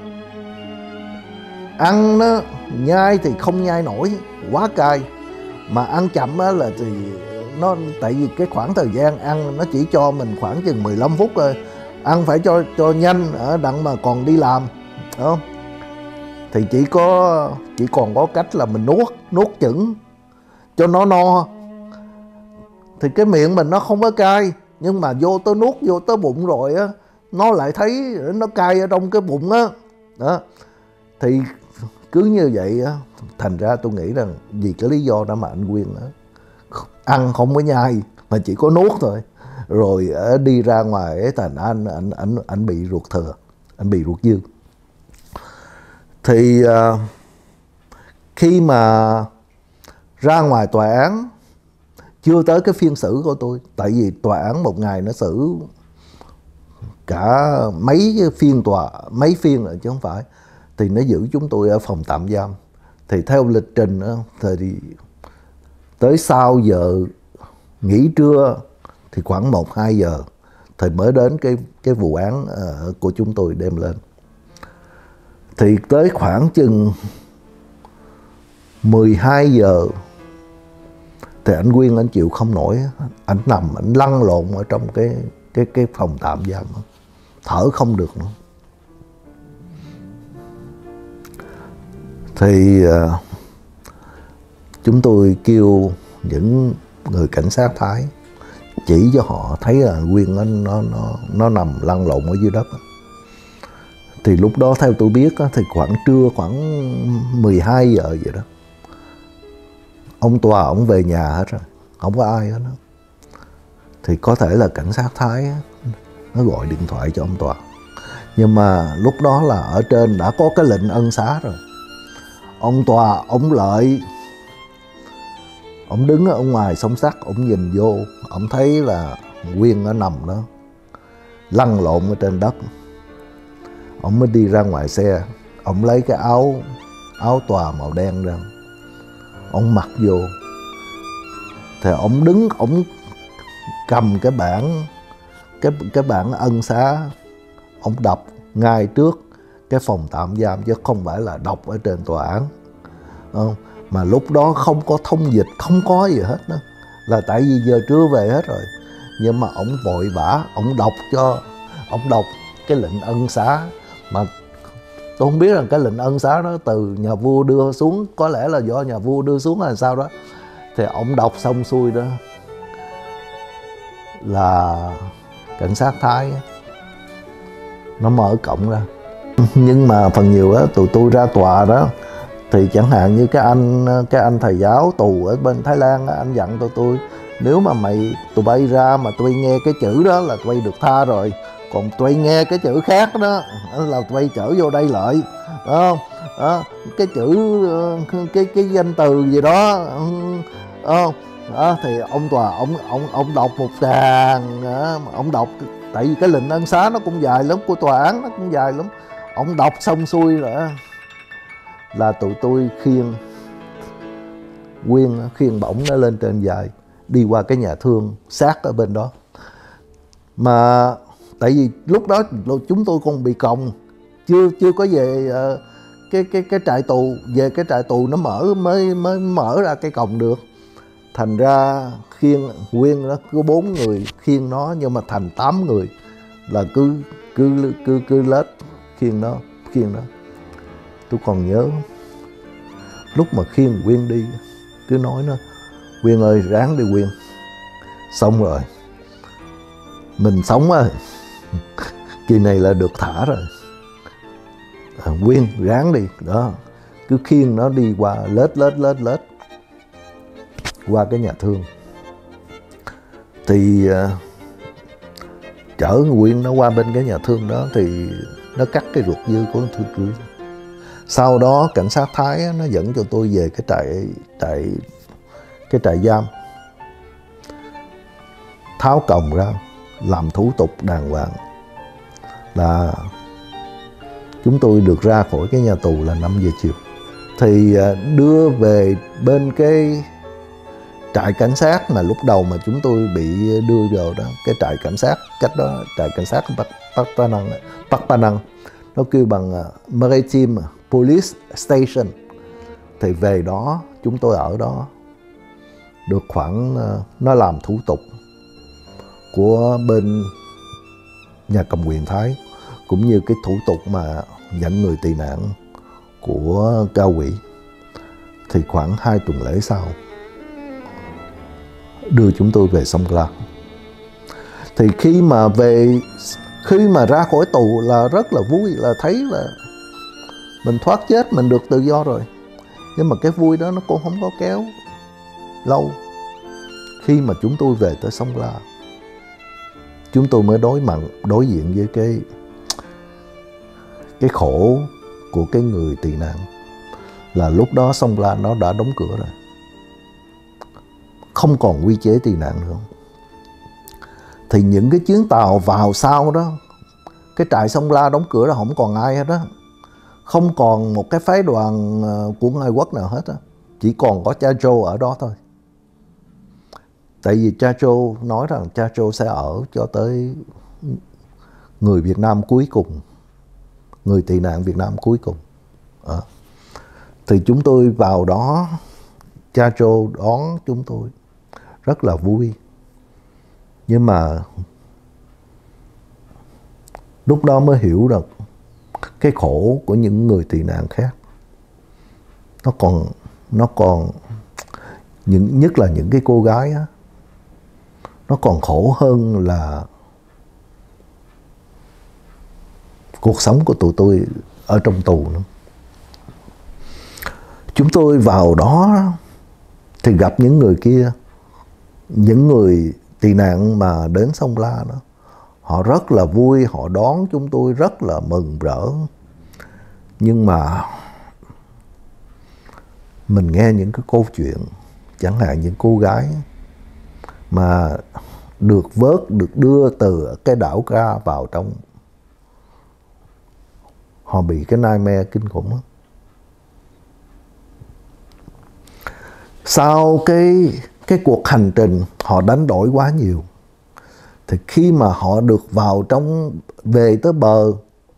ăn nó nhai thì không nhai nổi, quá cay. Mà ăn chậm á là thì nó, tại vì cái khoảng thời gian ăn nó chỉ cho mình khoảng chừng 15 phút thôi. Ăn phải cho nhanh ở đặng mà còn đi làm, đúng không? Thì chỉ còn có cách là mình nuốt chửng cho nó no. Thì cái miệng mình nó không có cay, nhưng mà nuốt vô tới bụng rồi á, nó lại thấy nó cay ở trong cái bụng á. Đó. Thì cứ như vậy á, thành ra tôi nghĩ rằng vì cái lý do đó mà anh Quyên á, ăn không có nhai mà chỉ có nuốt thôi, rồi đi ra ngoài ấy, thành anh bị ruột thừa, anh bị ruột dư. Thì khi mà ra ngoài tòa án, chưa tới cái phiên xử của tôi, tại vì tòa án một ngày nó xử cả mấy phiên rồi chứ không phải, thì nó giữ chúng tôi ở phòng tạm giam. Thì theo lịch trình đó, thì tới sau giờ nghỉ trưa thì khoảng 1-2 giờ thì mới đến cái vụ án của chúng tôi đem lên. Thì tới khoảng chừng 12 giờ thì anh Quyên anh chịu không nổi, anh nằm anh lăn lộn ở trong cái phòng tạm giam, thở không được nữa. Thì chúng tôi kêu những người cảnh sát Thái chỉ cho họ thấy là Quyên nó nằm lăn lộn ở dưới đất. Thì lúc đó theo tôi biết thì khoảng trưa, khoảng 12 giờ vậy đó, ông tòa ông về nhà hết rồi, không có ai hết đó. Thì có thể là cảnh sát Thái nó gọi điện thoại cho ông tòa, nhưng mà lúc đó là ở trên đã có cái lệnh ân xá rồi. Ông tòa ông Lợi, ông đứng ở ngoài song sắt, ông nhìn vô, ông thấy là Quyên nó nằm đó lăn lộn ở trên đất. Ông mới đi ra ngoài xe, ông lấy cái áo tòa màu đen ra, ông mặc vô. Thì ông đứng, ông cầm cái bảng ân xá, ông đọc ngay trước cái phòng tạm giam, chứ không phải là đọc ở trên tòa án. Không? Mà lúc đó không có thông dịch, không có gì hết đó, là tại vì giờ trưa về hết rồi. Nhưng mà ông vội vã, ông đọc cái lệnh ân xá, mà Tôi không biết rằng cái lệnh ân xá đó từ nhà vua đưa xuống, có lẽ là do nhà vua đưa xuống hay sao đó. Thì ông đọc xong xuôi đó là cảnh sát Thái nó mở cổng ra. Nhưng mà phần nhiều á, tụi tôi ra tòa đó thì chẳng hạn như cái anh thầy giáo tù ở bên Thái Lan á, anh dặn tụi tôi nếu mà tụi bay ra mà tụi bay nghe cái chữ đó là tụi bay được tha rồi, còn tụi bay nghe cái chữ khác đó là tụi bay trở vô đây lại, đó, đó, cái chữ cái danh từ gì đó, đó, thì ông tòa ông đọc một tràng, ông đọc, tại vì cái lệnh ân xá nó cũng dài lắm, của tòa án nó cũng dài lắm. Ông đọc xong xuôi rồi là tụi tôi khiêng bổng nó lên trên dài, đi qua cái nhà thương sát ở bên đó. Mà tại vì lúc đó chúng tôi còn bị còng, chưa có về cái trại tù, về cái trại tù nó mới mở ra cái còng được. Thành ra khiêng nguyên nó có 4 người khiêng nó, nhưng mà thành 8 người là cứ lết khiêng nó. Tôi còn nhớ lúc mà khiêng Quyên đi, cứ nói nó: Quyên ơi, ráng đi Quyên, xong rồi, mình sống rồi, kỳ này là được thả rồi, Quyên ráng đi. Đó, cứ khiêng nó đi qua, lết qua cái nhà thương. Thì chở Quyên nó qua bên cái nhà thương đó thì nó cắt cái ruột dư của Thư Quyên. Sau đó cảnh sát Thái nó dẫn cho tôi về cái trại giam, tháo còng ra, làm thủ tục đàng hoàng, là chúng tôi được ra khỏi cái nhà tù là 5 giờ chiều. Thì đưa về bên cái trại cảnh sát mà lúc đầu mà chúng tôi bị đưa vào đó, cái trại cảnh sát cách đó, trại cảnh sát Bắc Panang, nó kêu bằng Maritime Police Station. Thì về đó chúng tôi ở đó được khoảng, nó làm thủ tục của bên nhà cầm quyền Thái, cũng như cái thủ tục mà nhận người tị nạn của Cao Quỷ. Thì khoảng 2 tuần lễ sau đưa chúng tôi về Songkhla. Thì khi mà ra khỏi tù là rất là vui, là thấy là mình thoát chết, mình được tự do rồi. Nhưng mà cái vui đó nó cũng không có kéo lâu. Khi mà chúng tôi về tới Songkhla, chúng tôi mới đối diện với cái khổ của cái người tị nạn. Là lúc đó Songkhla nó đã đóng cửa rồi, không còn quy chế tị nạn nữa. Thì những cái chuyến tàu vào sau đó, cái trại Songkhla đóng cửa là không còn ai hết á, không còn một cái phái đoàn của Người Quốc nào hết á, chỉ còn có cha Joe ở đó thôi. Tại vì cha Joe nói rằng cha Joe sẽ ở cho tới người Việt Nam cuối cùng, người tị nạn Việt Nam cuối cùng. Thì chúng tôi vào đó, cha Joe đón chúng tôi rất là vui. Nhưng mà lúc đó mới hiểu được cái khổ của những người tị nạn khác. Nó còn nhất là những cái cô gái á, nó còn khổ hơn là cuộc sống của tụi tôi ở trong tù nữa. Chúng tôi vào đó thì gặp những người kia, những người tị nạn mà đến Songkhla đó, họ rất là vui, họ đón chúng tôi rất là mừng rỡ. Nhưng mà mình nghe những cái câu chuyện, chẳng hạn những cô gái mà được đưa từ cái đảo Ca vào trong, họ bị cái nightmare kinh khủng đó. Sau cái cuộc hành trình họ đánh đổi quá nhiều, thì khi mà họ được vào trong, về tới bờ,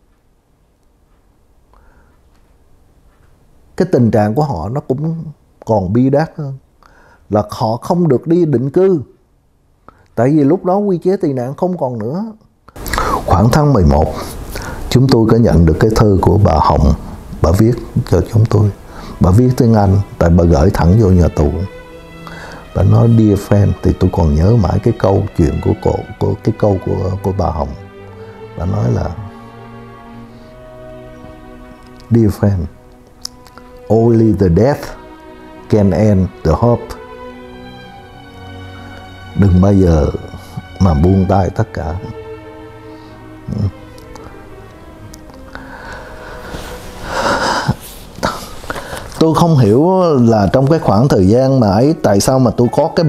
cái tình trạng của họ nó cũng còn bi đát hơn, là họ không được đi định cư. Tại vì lúc đó quy chế tị nạn không còn nữa. Khoảng tháng 11 chúng tôi có nhận được cái thư của bà Hồng, bà viết cho chúng tôi. Bà viết tiếng Anh, tại bà gửi thẳng vô nhà tù. Bà nói dear friend, thì tôi còn nhớ mãi cái câu chuyện của bà Hồng. Bà nói là dear friend, only the death can end the hope. Đừng bao giờ mà buông tay tất cả. Tôi không hiểu là trong cái khoảng thời gian mà ấy, tại sao mà tôi có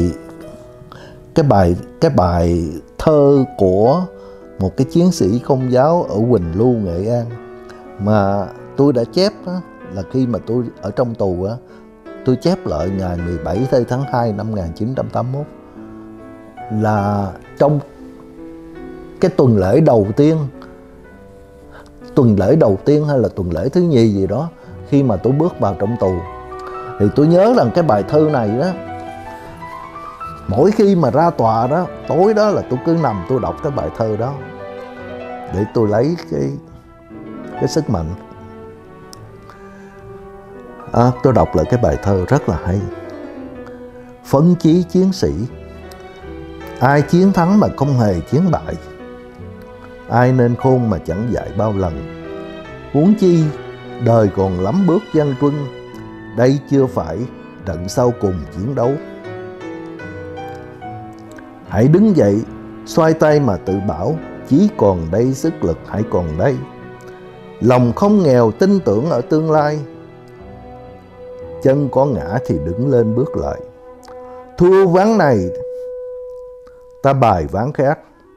cái bài thơ của một cái chiến sĩ Công giáo ở Quỳnh Lưu, Nghệ An, mà tôi đã chép đó, là khi mà tôi ở trong tù á, tôi chép lại ngày 17 tháng 2 năm 1981, là trong cái tuần lễ đầu tiên hay là tuần lễ thứ nhì gì đó, khi mà tôi bước vào trong tù, thì tôi nhớ rằng cái bài thơ này đó, mỗi khi mà ra tòa đó, tối đó là tôi cứ nằm tôi đọc cái bài thơ đó để tôi lấy cái sức mạnh. Tôi đọc lại cái bài thơ rất là hay. Phấn chí chiến sĩ, ai chiến thắng mà không hề chiến bại, ai nên khôn mà chẳng dạy bao lần. Huống chi đời còn lắm bước gian truân, đây chưa phải trận sau cùng chiến đấu. Hãy đứng dậy, xoay tay mà tự bảo, chí còn đây sức lực hãy còn đây. Lòng không nghèo tin tưởng ở tương lai, chân có ngã thì đứng lên bước lại. Thua ván này, ta bài ván khác,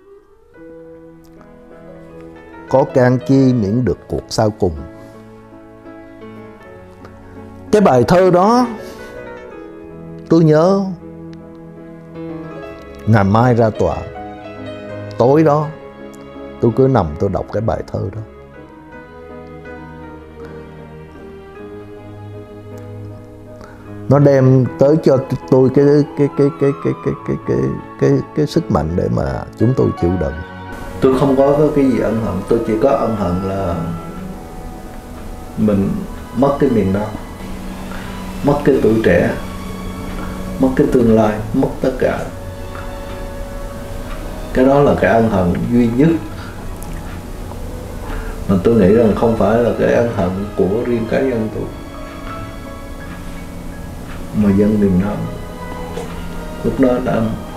có can chi miễn được cuộc sau cùng. Cái bài thơ đó tôi nhớ ngày mai ra tòa, tối đó tôi cứ nằm tôi đọc cái bài thơ đó. Nó đem tới cho tôi cái sức mạnh để mà chúng tôi chịu đựng. Tôi không có cái gì ân hận, tôi chỉ có ân hận là mình mất cái miền Nam, mất cái tuổi trẻ, mất cái tương lai, mất tất cả. Cái đó là cái ân hận duy nhất mà tôi nghĩ rằng không phải là cái ân hận của riêng cá nhân tôi, mà dân miền Nam. Lúc đó đã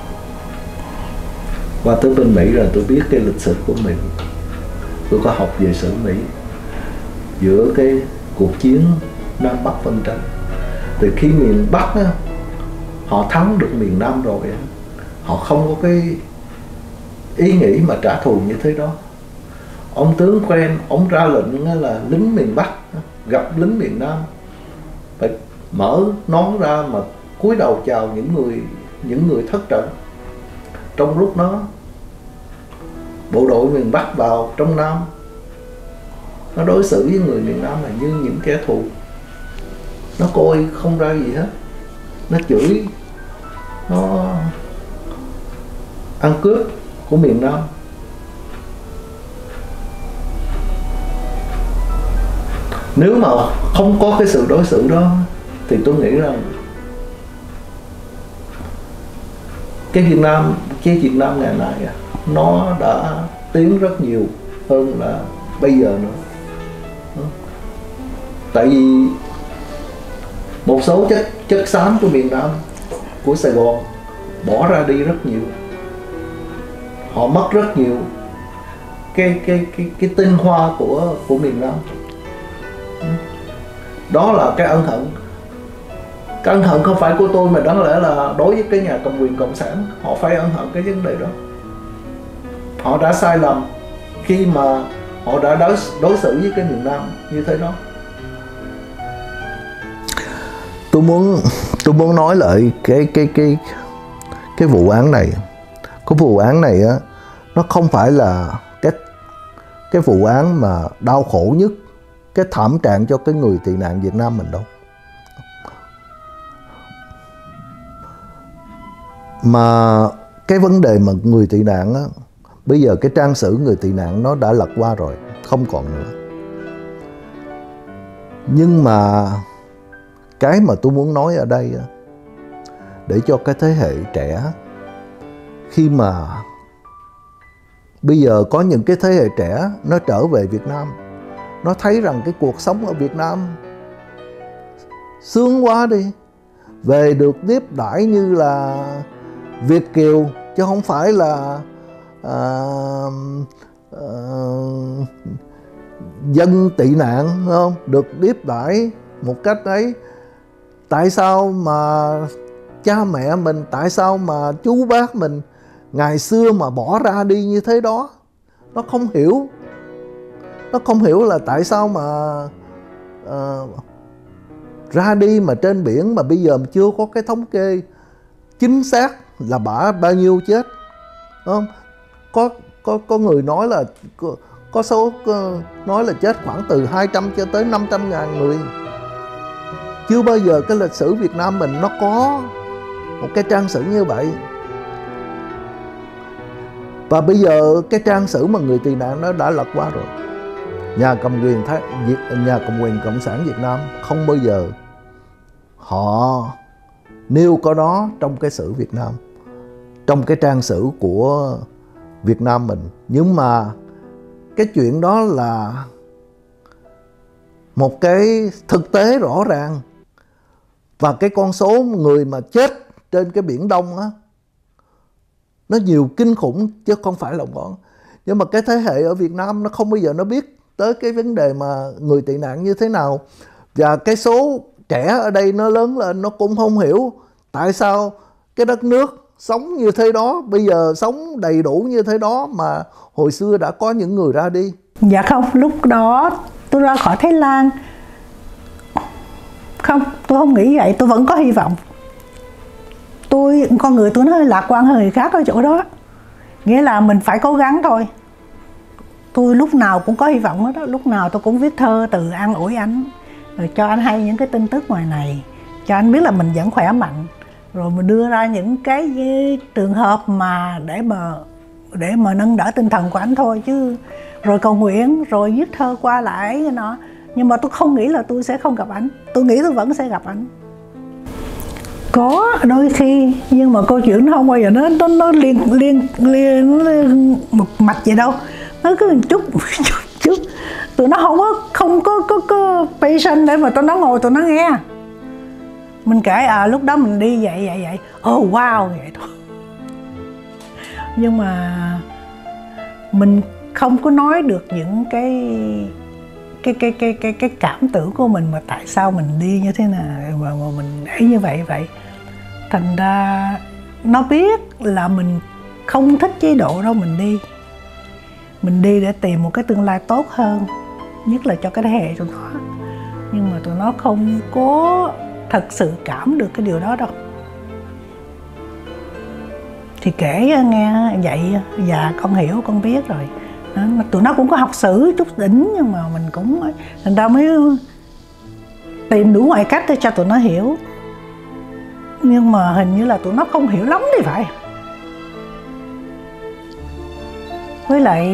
qua tới bên Mỹ rồi, tôi biết cái lịch sử của Mỹ, tôi có học về sử Mỹ, giữa cái cuộc chiến Nam Bắc phân tranh. Từ khi miền Bắc á, họ thắng được miền Nam rồi á, họ không có cái ý nghĩ mà trả thù như thế đó. Ông tướng quen, ông ra lệnh là lính miền Bắc gặp lính miền Nam phải mở nón ra mà cúi đầu chào những người thất trận. Trong lúc đó bộ đội miền Bắc vào trong Nam, nó đối xử với người miền Nam là như những kẻ thù, nó coi không ra gì hết, nó chửi, nó ăn cướp của miền Nam. Nếu mà không có cái sự đối xử đó thì tôi nghĩ rằng cái Việt Nam ngày nay nó đã tiến rất nhiều hơn là bây giờ nữa. Tại vì một số chất xám của miền Nam, của Sài Gòn bỏ ra đi rất nhiều, họ mất rất nhiều cái tinh hoa của miền Nam. Đó là cái ân hận. Cái ân hận không phải của tôi, mà đáng lẽ là đối với cái nhà cầm quyền cộng sản, họ phải ân hận cái vấn đề đó. Họ đã sai lầm khi mà họ đã đối xử với cái miền Nam như thế đó. Tôi muốn nói lại cái vụ án này. Cái vụ án này á, nó không phải là cái vụ án mà đau khổ nhất, cái thảm trạng cho cái người tị nạn Việt Nam mình đâu. Mà cái vấn đề mà người tị nạn á, bây giờ cái trang sử người tị nạn nó đã lật qua rồi. không còn nữa. Nhưng mà cái mà tôi muốn nói ở đây, để cho cái thế hệ trẻ, khi mà bây giờ có những cái thế hệ trẻ nó trở về Việt Nam, nó thấy rằng cái cuộc sống ở Việt Nam sướng quá đi, về được tiếp đãi như là Việt kiều, chứ không phải là dân tị nạn, không được tiếp đãi một cách ấy. Tại sao mà cha mẹ mình, tại sao mà chú bác mình ngày xưa mà bỏ ra đi như thế đó? Nó không hiểu. Nó không hiểu là tại sao mà ra đi mà trên biển mà bây giờ chưa có cái thống kê chính xác là bao nhiêu chết, không? Có người nói là có số nói là chết khoảng từ 200 cho tới 500 ngàn người. Chưa bao giờ cái lịch sử Việt Nam mình nó có một cái trang sử như vậy. Và bây giờ cái trang sử mà người tị nạn nó đã lật qua rồi. Nhà cầm quyền Cộng sản Việt Nam không bao giờ họ nêu có đó trong cái sử Việt Nam, trong cái trang sử của Việt Nam mình. Nhưng mà cái chuyện đó là một cái thực tế rõ ràng. Và cái con số người mà chết trên cái Biển Đông á, nó nhiều kinh khủng chứ không phải là con. Nhưng mà cái thế hệ ở Việt Nam nó không bao giờ nó biết tới cái vấn đề mà người tị nạn như thế nào. Và cái số trẻ ở đây nó lớn lên nó cũng không hiểu tại sao cái đất nước sống như thế đó, bây giờ sống đầy đủ như thế đó mà hồi xưa đã có những người ra đi. Dạ không, lúc đó tôi ra khỏi Thái Lan, không, tôi không nghĩ vậy, tôi vẫn có hy vọng. Con người tôi nó hơi lạc quan hơn người khác ở chỗ đó. Nghĩa là mình phải cố gắng thôi. Tôi lúc nào cũng có hy vọng hết đó. Lúc nào tôi cũng viết thơ từ an ủi anh, rồi cho anh hay những cái tin tức ngoài này, cho anh biết là mình vẫn khỏe mạnh. Rồi mình đưa ra những cái trường hợp mà để mà nâng đỡ tinh thần của anh thôi chứ. Rồi cầu nguyện, rồi viết thơ qua lại cái nọ. Nhưng mà tôi không nghĩ là tôi sẽ không gặp anh. Tôi nghĩ tôi vẫn sẽ gặp anh. Có đôi khi, nhưng mà câu chuyện nó không bao giờ nó liên một mạch vậy đâu. Nó cứ một chút. Tụi nó không có patient để mà tụi nó ngồi tụi nó nghe. Mình kể lúc đó mình đi vậy. Oh wow vậy thôi. Nhưng mà mình không có nói được những cái cảm tưởng của mình mà tại sao mình đi như thế nào mà mình ấy như vậy. Thành ra nó biết là mình không thích chế độ đâu, mình đi để tìm một cái tương lai tốt hơn, nhất là cho cái thế hệ tụi nó. Nhưng mà tụi nó không có thật sự cảm được cái điều đó đâu. Thì kể nghe vậy, dạ con hiểu, con biết rồi. Tụi nó cũng có học sử chút đỉnh, nhưng mà mình cũng thành ra mới tìm đủ mọi cách để cho tụi nó hiểu. Nhưng mà hình như là tụi nó không hiểu lắm thì phải. Với lại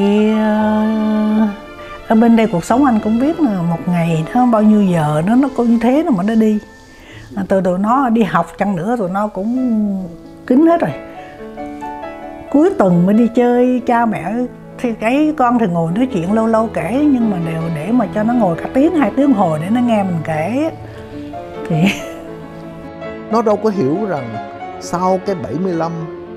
ở bên đây cuộc sống anh cũng biết là một ngày nó bao nhiêu giờ nó có như thế mà nó đi. Tụi nó đi học chăng nữa tụi nó cũng kín hết rồi. Cuối tuần mới đi chơi cha mẹ thì cái con thì ngồi nói chuyện lâu kể, nhưng mà đều để mà cho nó ngồi cả tiếng 2 tiếng hồi để nó nghe mình kể thì nó đâu có hiểu rằng sau cái 75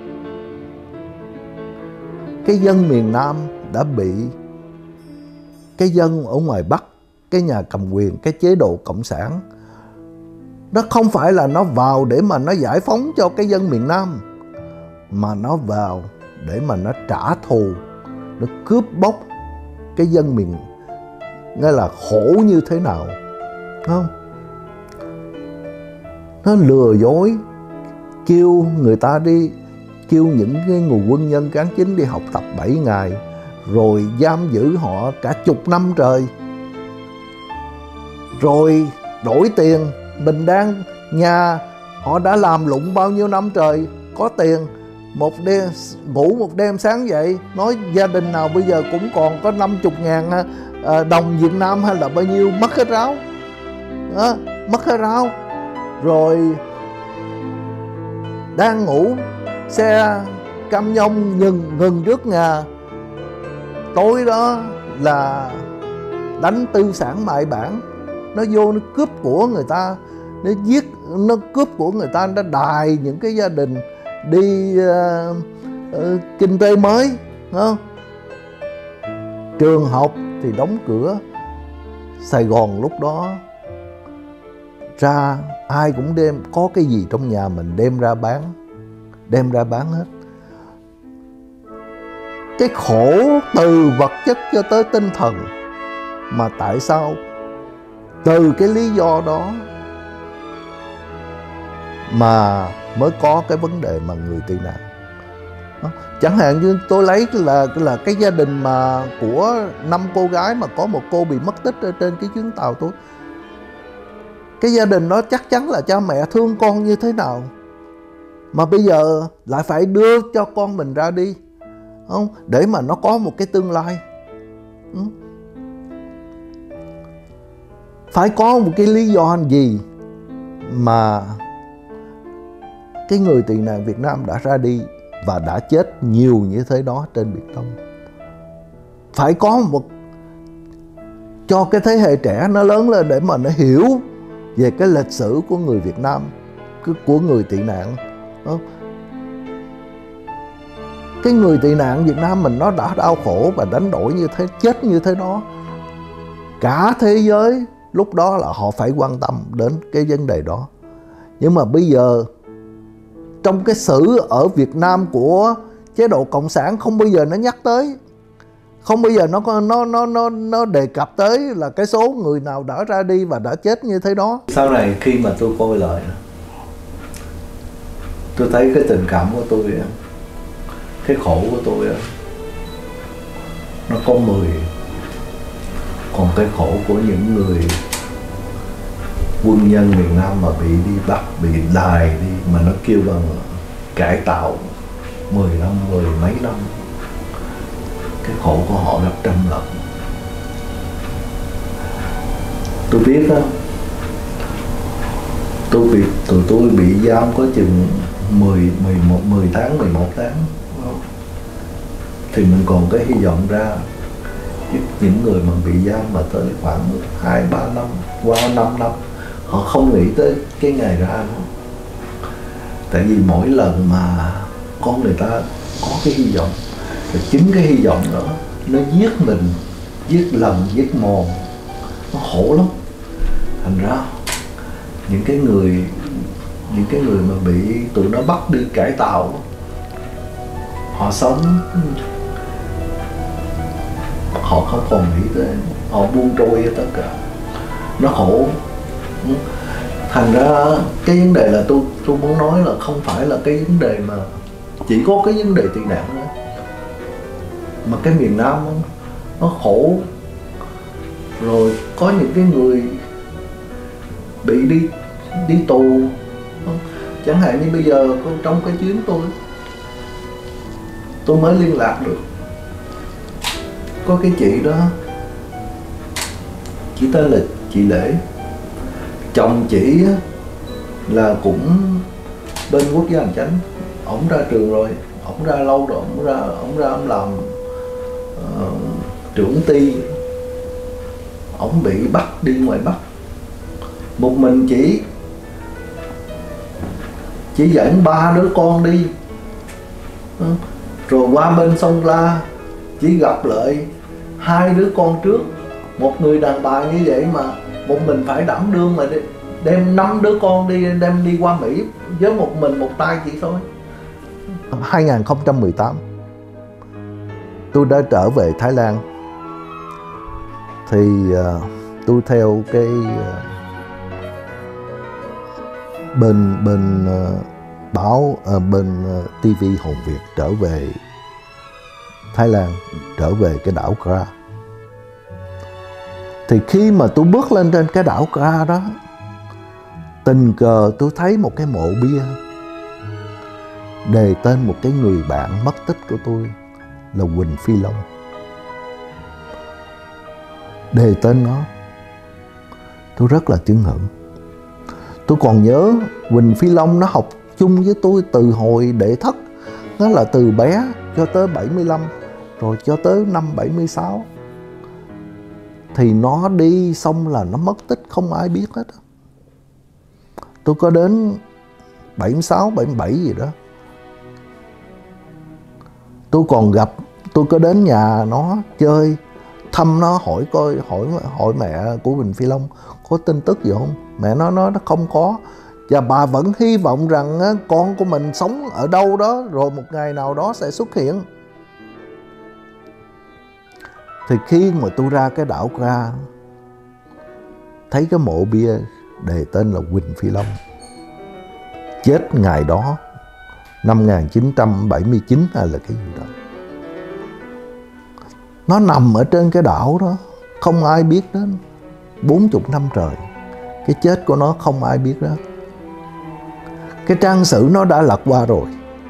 cái dân miền Nam đã bị cái dân ở ngoài Bắc, cái nhà cầm quyền, cái chế độ cộng sản, nó không phải là nó vào để mà nó giải phóng cho cái dân miền Nam, mà nó vào để mà nó trả thù, nó cướp bóc cái dân miền, nghĩa là khổ như thế nào, không? Nó lừa dối, kêu người ta đi, kêu những cái người quân nhân cán chính đi học tập 7 ngày, rồi giam giữ họ cả chục năm trời, rồi đổi tiền. Mình đang nhà họ đã làm lụng bao nhiêu năm trời, có tiền, ngủ một đêm sáng dậy nói gia đình nào bây giờ cũng còn có 50.000 đồng Việt Nam hay là bao nhiêu, mất hết ráo. Mất hết ráo. Rồi đang ngủ, xe cam nhông ngừng trước nhà. Tối đó là đánh tư sản mại bản, nó vô nó cướp của người ta, nó giết, nó cướp của người ta, nó đài những cái gia đình đi kinh tế mới, không? Trường học thì đóng cửa. Sài Gòn lúc đó ra ai cũng đem, có cái gì trong nhà mình đem ra bán hết. Cái khổ từ vật chất cho tới tinh thần, mà tại sao từ cái lý do đó mà mới có cái vấn đề mà người tị nạn. Chẳng hạn như tôi lấy là cái gia đình mà của 5 cô gái mà có một cô bị mất tích ở trên cái chuyến tàu tôi. Cái gia đình đó chắc chắn là cha mẹ thương con như thế nào, mà bây giờ lại phải đưa cho con mình ra đi, không, để mà nó có một cái tương lai. Phải có một cái lý do gì mà cái người tị nạn Việt Nam đã ra đi và đã chết nhiều như thế đó trên Biển Đông. Phải có một, cho cái thế hệ trẻ nó lớn lên để mà nó hiểu về cái lịch sử của người Việt Nam, của người tị nạn. Cái người tị nạn Việt Nam mình nó đã đau khổ và đánh đổi như thế, chết như thế đó. Cả thế giới lúc đó là họ phải quan tâm đến cái vấn đề đó. Nhưng mà bây giờ trong cái sử ở Việt Nam của chế độ cộng sản không bao giờ nó nhắc tới, không bao giờ nó đề cập tới là cái số người nào đã ra đi và đã chết như thế đó. Sau này khi mà tôi coi lại, tôi thấy cái tình cảm của tôi, cái khổ của tôi nó có 10. Còn cái khổ của những người quân nhân miền Nam mà bị đi bắt, bị đài đi, mà nó kêu bằng cải tạo 10 năm, 10 mấy năm, cái khổ của họ gấp trăm lần. Tôi biết đó, tụi tôi bị giam có chừng 10 tháng, 11 tháng, thì mình còn cái hy vọng ra. Những người mà bị giam mà tới khoảng 2-3 năm, qua 5 năm, họ không nghĩ tới cái ngày ra đâu. Tại vì mỗi lần mà con người ta có cái hy vọng, và chính cái hy vọng đó nó giết mình, giết lần, giết mòn, nó khổ lắm. Thành ra những cái người mà bị tụi nó bắt đi cải tạo, họ sống, họ không còn nghĩ tới, họ buông trôi tất cả, nó khổ. Thành ra cái vấn đề là tôi muốn nói là không phải là cái vấn đề mà chỉ có cái vấn đề tị nạn nữa, mà cái miền Nam nó khổ. Rồi có những cái người bị đi tù, chẳng hạn như bây giờ trong cái chuyến tôi mới liên lạc được, có cái chị đó, chị tên là chị Lễ. Chồng chị là cũng bên Quốc gia hành chánh, ổng ra trường rồi, ổng ra lâu rồi, ổng làm trưởng ty. Ổng bị bắt đi ngoài Bắc, một mình chỉ dẫn 3 đứa con đi, rồi qua bên sông La chỉ gặp lại 2 đứa con trước. Một người đàn bà như vậy mà một mình phải đảm đương mà đem 5 đứa con đem đi qua Mỹ với một mình một tay chỉ thôi. 2018 tôi đã trở về Thái Lan, thì tôi theo cái bên báo bên TV Hồn Việt trở về Thái Lan, trở về cái đảo Kra. Thì khi mà tôi bước lên trên cái đảo Kra đó, tình cờ tôi thấy một cái mộ bia. đề tên một cái người bạn mất tích của tôi là Huỳnh Phi Long. Đề tên nó, tôi rất là chấn hững. Tôi còn nhớ Huỳnh Phi Long nó học chung với tôi từ hồi đệ thất. Nó là từ bé cho tới 75, rồi cho tới năm 76. Thì nó đi xong là nó mất tích, không ai biết hết. Tôi có đến 76, 77 gì đó. Tôi còn gặp, tôi có đến nhà nó chơi, thăm nó, hỏi mẹ của Huỳnh Phi Long có tin tức gì không. Mẹ nó không có. Và bà vẫn hy vọng rằng con của mình sống ở đâu đó, rồi một ngày nào đó sẽ xuất hiện. Thì khi mà tôi ra cái đảo Ca, thấy cái mộ bia đề tên là Huỳnh Phi Long, chết ngày đó, năm 1979 hay là cái gì đó. Nó nằm ở trên cái đảo đó, không ai biết đến 40 năm trời. Cái chết của nó không ai biết đó. Cái trang sử nó đã lật qua rồi,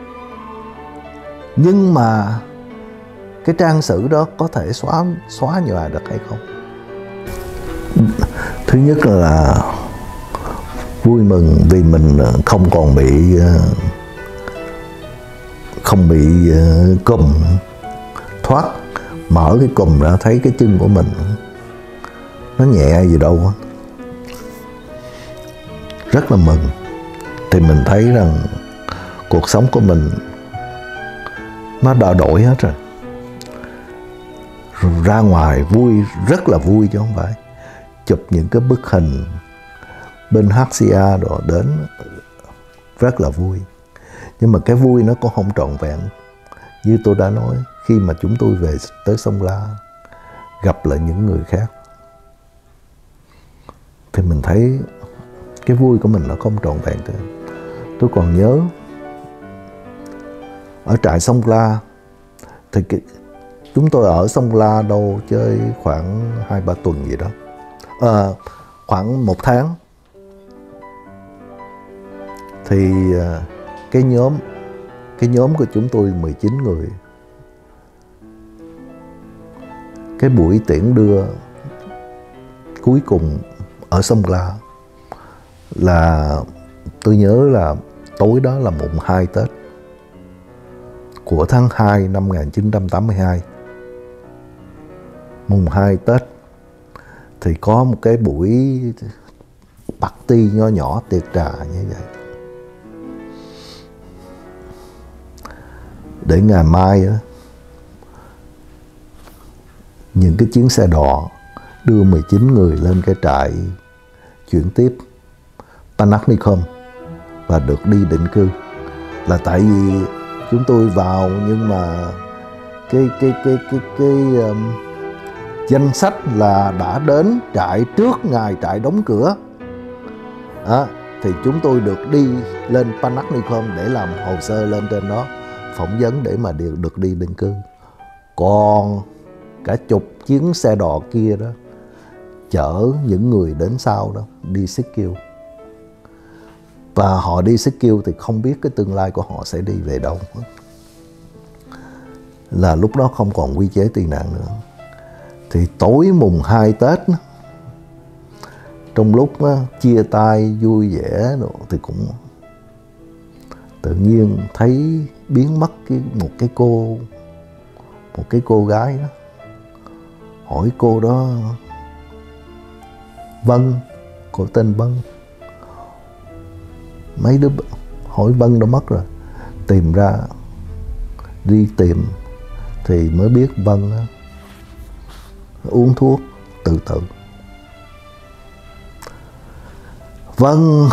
nhưng mà cái trang sử đó có thể xóa nhòa được hay không? Thứ nhất là vui mừng vì mình không còn bị cùm thoát. Mở cái cùm ra thấy cái chân của mình nó nhẹ gì đâu á. Rất là mừng. Thì mình thấy rằng cuộc sống của mình nó đã đổi hết rồi. Ra ngoài vui, rất là vui chứ không phải. Chụp những cái bức hình bên HCA rồi đến rất là vui. Nhưng mà cái vui nó cũng không trọn vẹn. Như tôi đã nói, khi mà chúng tôi về tới Sông La, gặp lại những người khác, thì mình thấy cái vui của mình nó không trọn vẹn nữa. Tôi còn nhớ ở trại Sông La, thì chúng tôi ở Sông La đâu chơi khoảng 2-3 tuần gì đó, khoảng 1 tháng. Thì cái nhóm của chúng tôi 19 người, cái buổi tiễn đưa cuối cùng ở Sông La là tôi nhớ là tối đó là mùng 2 Tết của tháng 2 năm 1982. Mùng 2 Tết thì có một cái buổi party nho nhỏ, tiệc trà như vậy, để ngày mai những cái chuyến xe đò đưa 19 người lên cái trại chuyển tiếp Panaknikom và được đi định cư. Là tại vì chúng tôi vào, nhưng mà cái danh sách là đã đến trại trước ngày trại đóng cửa. Thì chúng tôi được đi lên Panaknikom để làm hồ sơ lên trên đó, phỏng vấn để mà được đi định cư. Còn cả chục chuyến xe đò kia đó chở những người đến sau đó đi Sikiu. Và họ đi Sikiu thì không biết cái tương lai của họ sẽ đi về đâu. Là lúc đó không còn quy chế tị nạn nữa. Thì tối mùng 2 Tết, trong lúc chia tay vui vẻ thì cũng tự nhiên thấy biến mất một cái cô gái đó. Hỏi cô đó, Vân, cô tên Vân. Mấy đứa hỏi Vân đâu mất rồi. Tìm ra, đi tìm thì mới biết Vân uống thuốc tự tử. Vân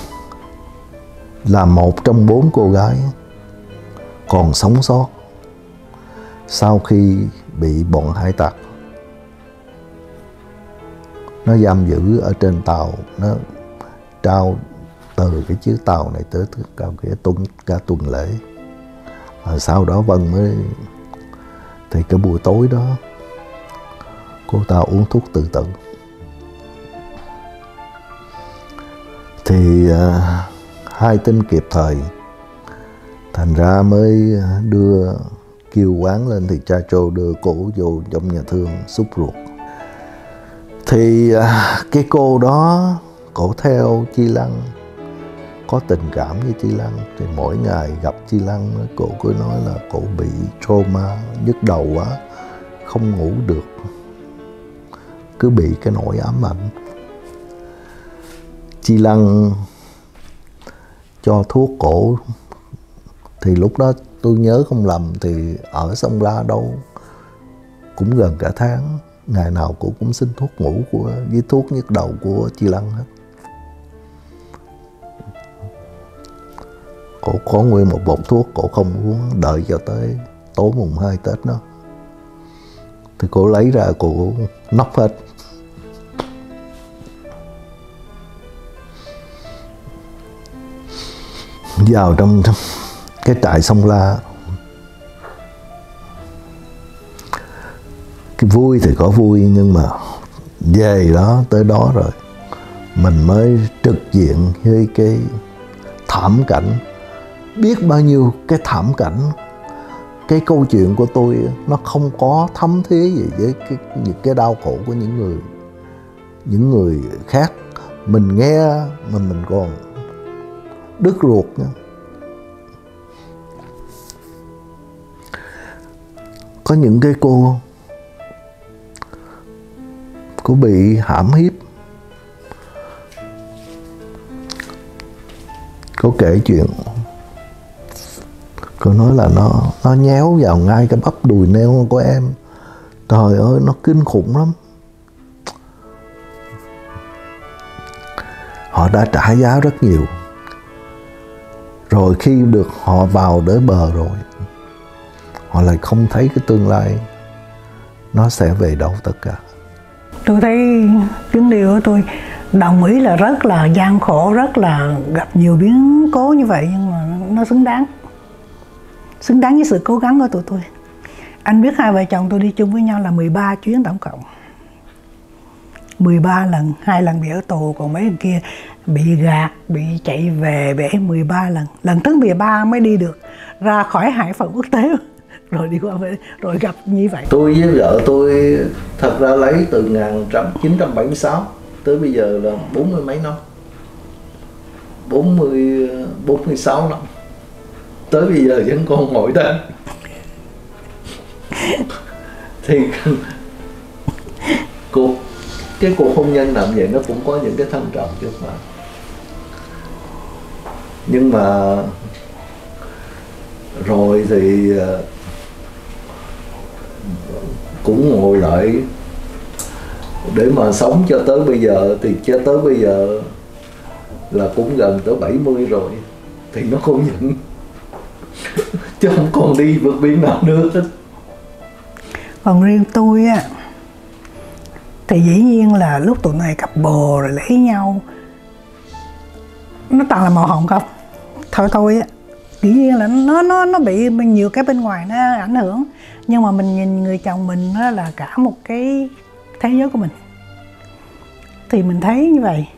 là một trong 4 cô gái còn sống sót sau khi bị bọn hải tặc nó giam giữ ở trên tàu. Nó trao từ cái chiếc tàu này tới cả tuần lễ. Sau đó Vân mới, thì cái buổi tối đó cô ta uống thuốc tự tử. Thì hai tin kịp thời Thành ra mới đưa kêu quán lên thì cha Trô đưa cổ vô trong nhà thương xúc ruột. Thì cái cô đó cổ theo Chi Lăng, có tình cảm với Chi Lăng. Thì mỗi ngày gặp Chi Lăng, cổ cứ nói là cổ bị trauma, nhức đầu quá, không ngủ được, cứ bị cái nỗi ám ảnh. Chi Lăng cho thuốc cổ. Thì lúc đó tôi nhớ không lầm thì ở Sông La đâu cũng gần cả tháng, ngày nào cổ cũng xin thuốc ngủ với thuốc nhức đầu của Chi Lăng hết. Cổ có nguyên một bột thuốc, cổ không uống, đợi cho tới tối mùng 2 Tết đó thì cổ lấy ra, cổ nóc hết. Vào trong cái trại Sông La. Cái vui thì có vui, nhưng mà về đó tới đó rồi mình mới trực diện với cái thảm cảnh. Biết bao nhiêu cái thảm cảnh. Cái câu chuyện của tôi nó không có thấm thía gì với những cái đau khổ của những người khác. Mình nghe mà mình còn đứt ruột nữa. Có những cái cô bị hãm hiếp. Cô kể chuyện, cô nói là nó nhéo vào ngay cái bắp đùi neo của em. Trời ơi, nó kinh khủng lắm. Họ đã trả giá rất nhiều. Rồi khi được họ vào tới bờ rồi, họ lại không thấy cái tương lai nó sẽ về đâu tất cả. Tôi thấy chuyến đi của tôi đồng ý là rất là gian khổ, rất là gặp nhiều biến cố như vậy, nhưng mà nó xứng đáng. Xứng đáng với sự cố gắng của tụi tôi. Anh biết hai vợ chồng tôi đi chung với nhau là 13 chuyến tổng cộng. 13 lần, 2 lần bị ở tù, còn mấy người kia bị gạt, bị chạy về, bị 13 lần. Lần thứ 13 mới đi được ra khỏi hải phận quốc tế, rồi đi qua rồi gặp như vậy. Tôi với vợ tôi thật ra lấy từ 1976 tới bây giờ là 40 mấy năm, 46 năm, tới bây giờ vẫn còn ngồi tên. Thì cái cuộc hôn nhân làm vậy nó cũng có những cái thăng trầm chứ mà. Nhưng mà rồi thì cũng ngồi lại để mà sống cho tới bây giờ. Thì cho tới bây giờ là cũng gần tới 70 rồi thì nó không nhận chứ không còn đi vượt biển nào nữa hết. Còn riêng tôi á thì dĩ nhiên là lúc tụi này cặp bồ rồi lấy nhau nó toàn là màu hồng không. Thôi á, dĩ nhiên là nó bị nhiều cái bên ngoài nó ảnh hưởng, nhưng mà mình nhìn người chồng mình đó là cả một cái thế giới của mình, thì mình thấy như vậy.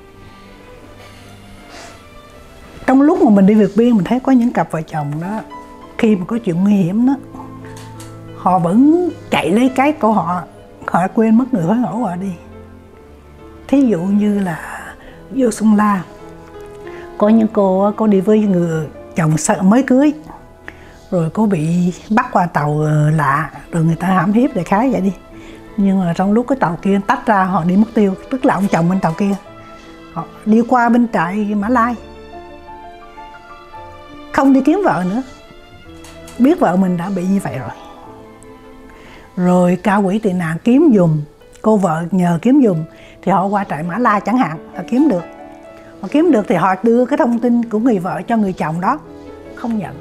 Trong lúc mà mình đi vượt biên, mình thấy có những cặp vợ chồng đó khi mà có chuyện nguy hiểm đó, họ vẫn chạy lấy cái của họ quên mất người phối ngẫu họ đi. Thí dụ như là vô Sông La, có những cô đi với người chồng sợ mới cưới, rồi cô bị bắt qua tàu lạ, rồi người ta hãm hiếp để khái vậy đi. Nhưng mà trong lúc cái tàu kia tách ra, họ đi mất tiêu, tức là ông chồng bên tàu kia họ đi qua bên trại Mã Lai, không đi kiếm vợ nữa, biết vợ mình đã bị như vậy rồi. Rồi cao quỹ tị nạn kiếm giùm, cô vợ nhờ kiếm giùm thì họ qua trại Mã Lai chẳng hạn, họ kiếm được. Họ kiếm được thì họ đưa cái thông tin của người vợ cho người chồng đó, không nhận.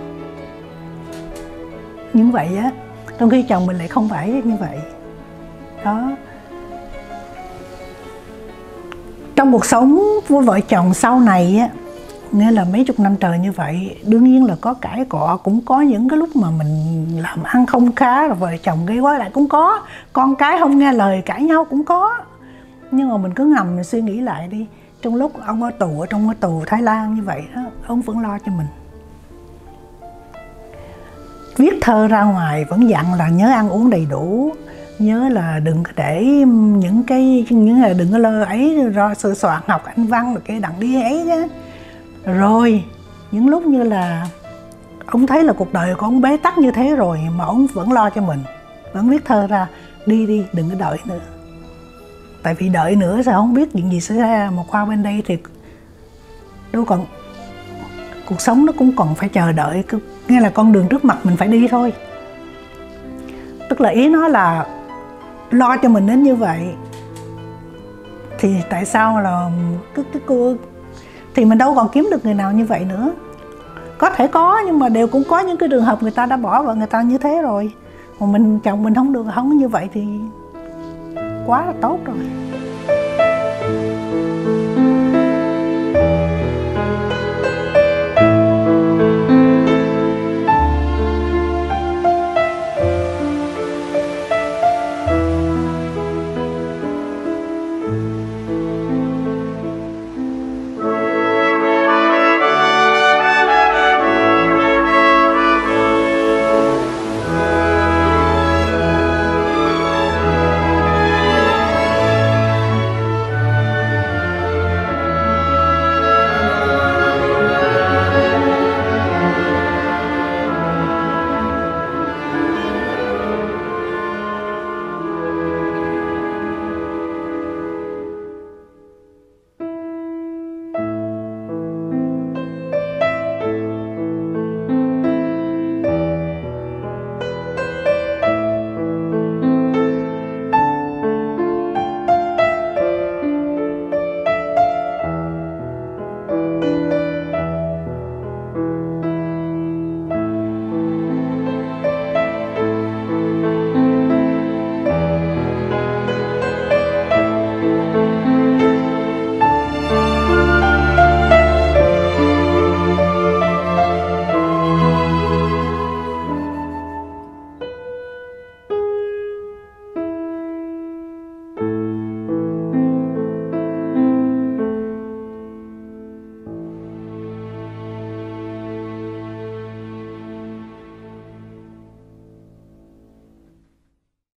Như vậy á, trong khi chồng mình lại không phải như vậy. Đó. Trong cuộc sống của vợ chồng sau này á, nghĩa là mấy chục năm trời như vậy, đương nhiên là có cãi cọ, cũng có những cái lúc mà mình làm ăn không khá rồi vợ chồng gây quái lại cũng có, con cái không nghe lời cãi nhau cũng có. Nhưng mà mình cứ ngầm mình suy nghĩ lại đi, trong lúc ông ở trong cái tù Thái Lan như vậy đó, ông vẫn lo cho mình. viết thơ ra ngoài vẫn dặn là nhớ ăn uống đầy đủ, nhớ là đừng có để đừng có lơ ấy rồi sửa soạn học Anh văn rồi cái đặng đi ấy chứ. Rồi những lúc như là ông thấy là cuộc đời của ông bế tắc như thế rồi mà ông vẫn lo cho mình, vẫn viết thơ ra, đi đừng có đợi nữa. Tại vì đợi nữa sao không biết chuyện gì xảy ra, mà qua bên đây thì đâu còn, cuộc sống nó cũng còn phải chờ đợi, nghe là con đường trước mặt mình phải đi thôi. Tức là ý nó là lo cho mình đến như vậy thì tại sao là thì mình đâu còn kiếm được người nào như vậy nữa. Có thể có, nhưng mà đều cũng có những cái trường hợp người ta đã bỏ vợ người ta như thế rồi, mà chồng mình không được, không như vậy thì quá là tốt rồi.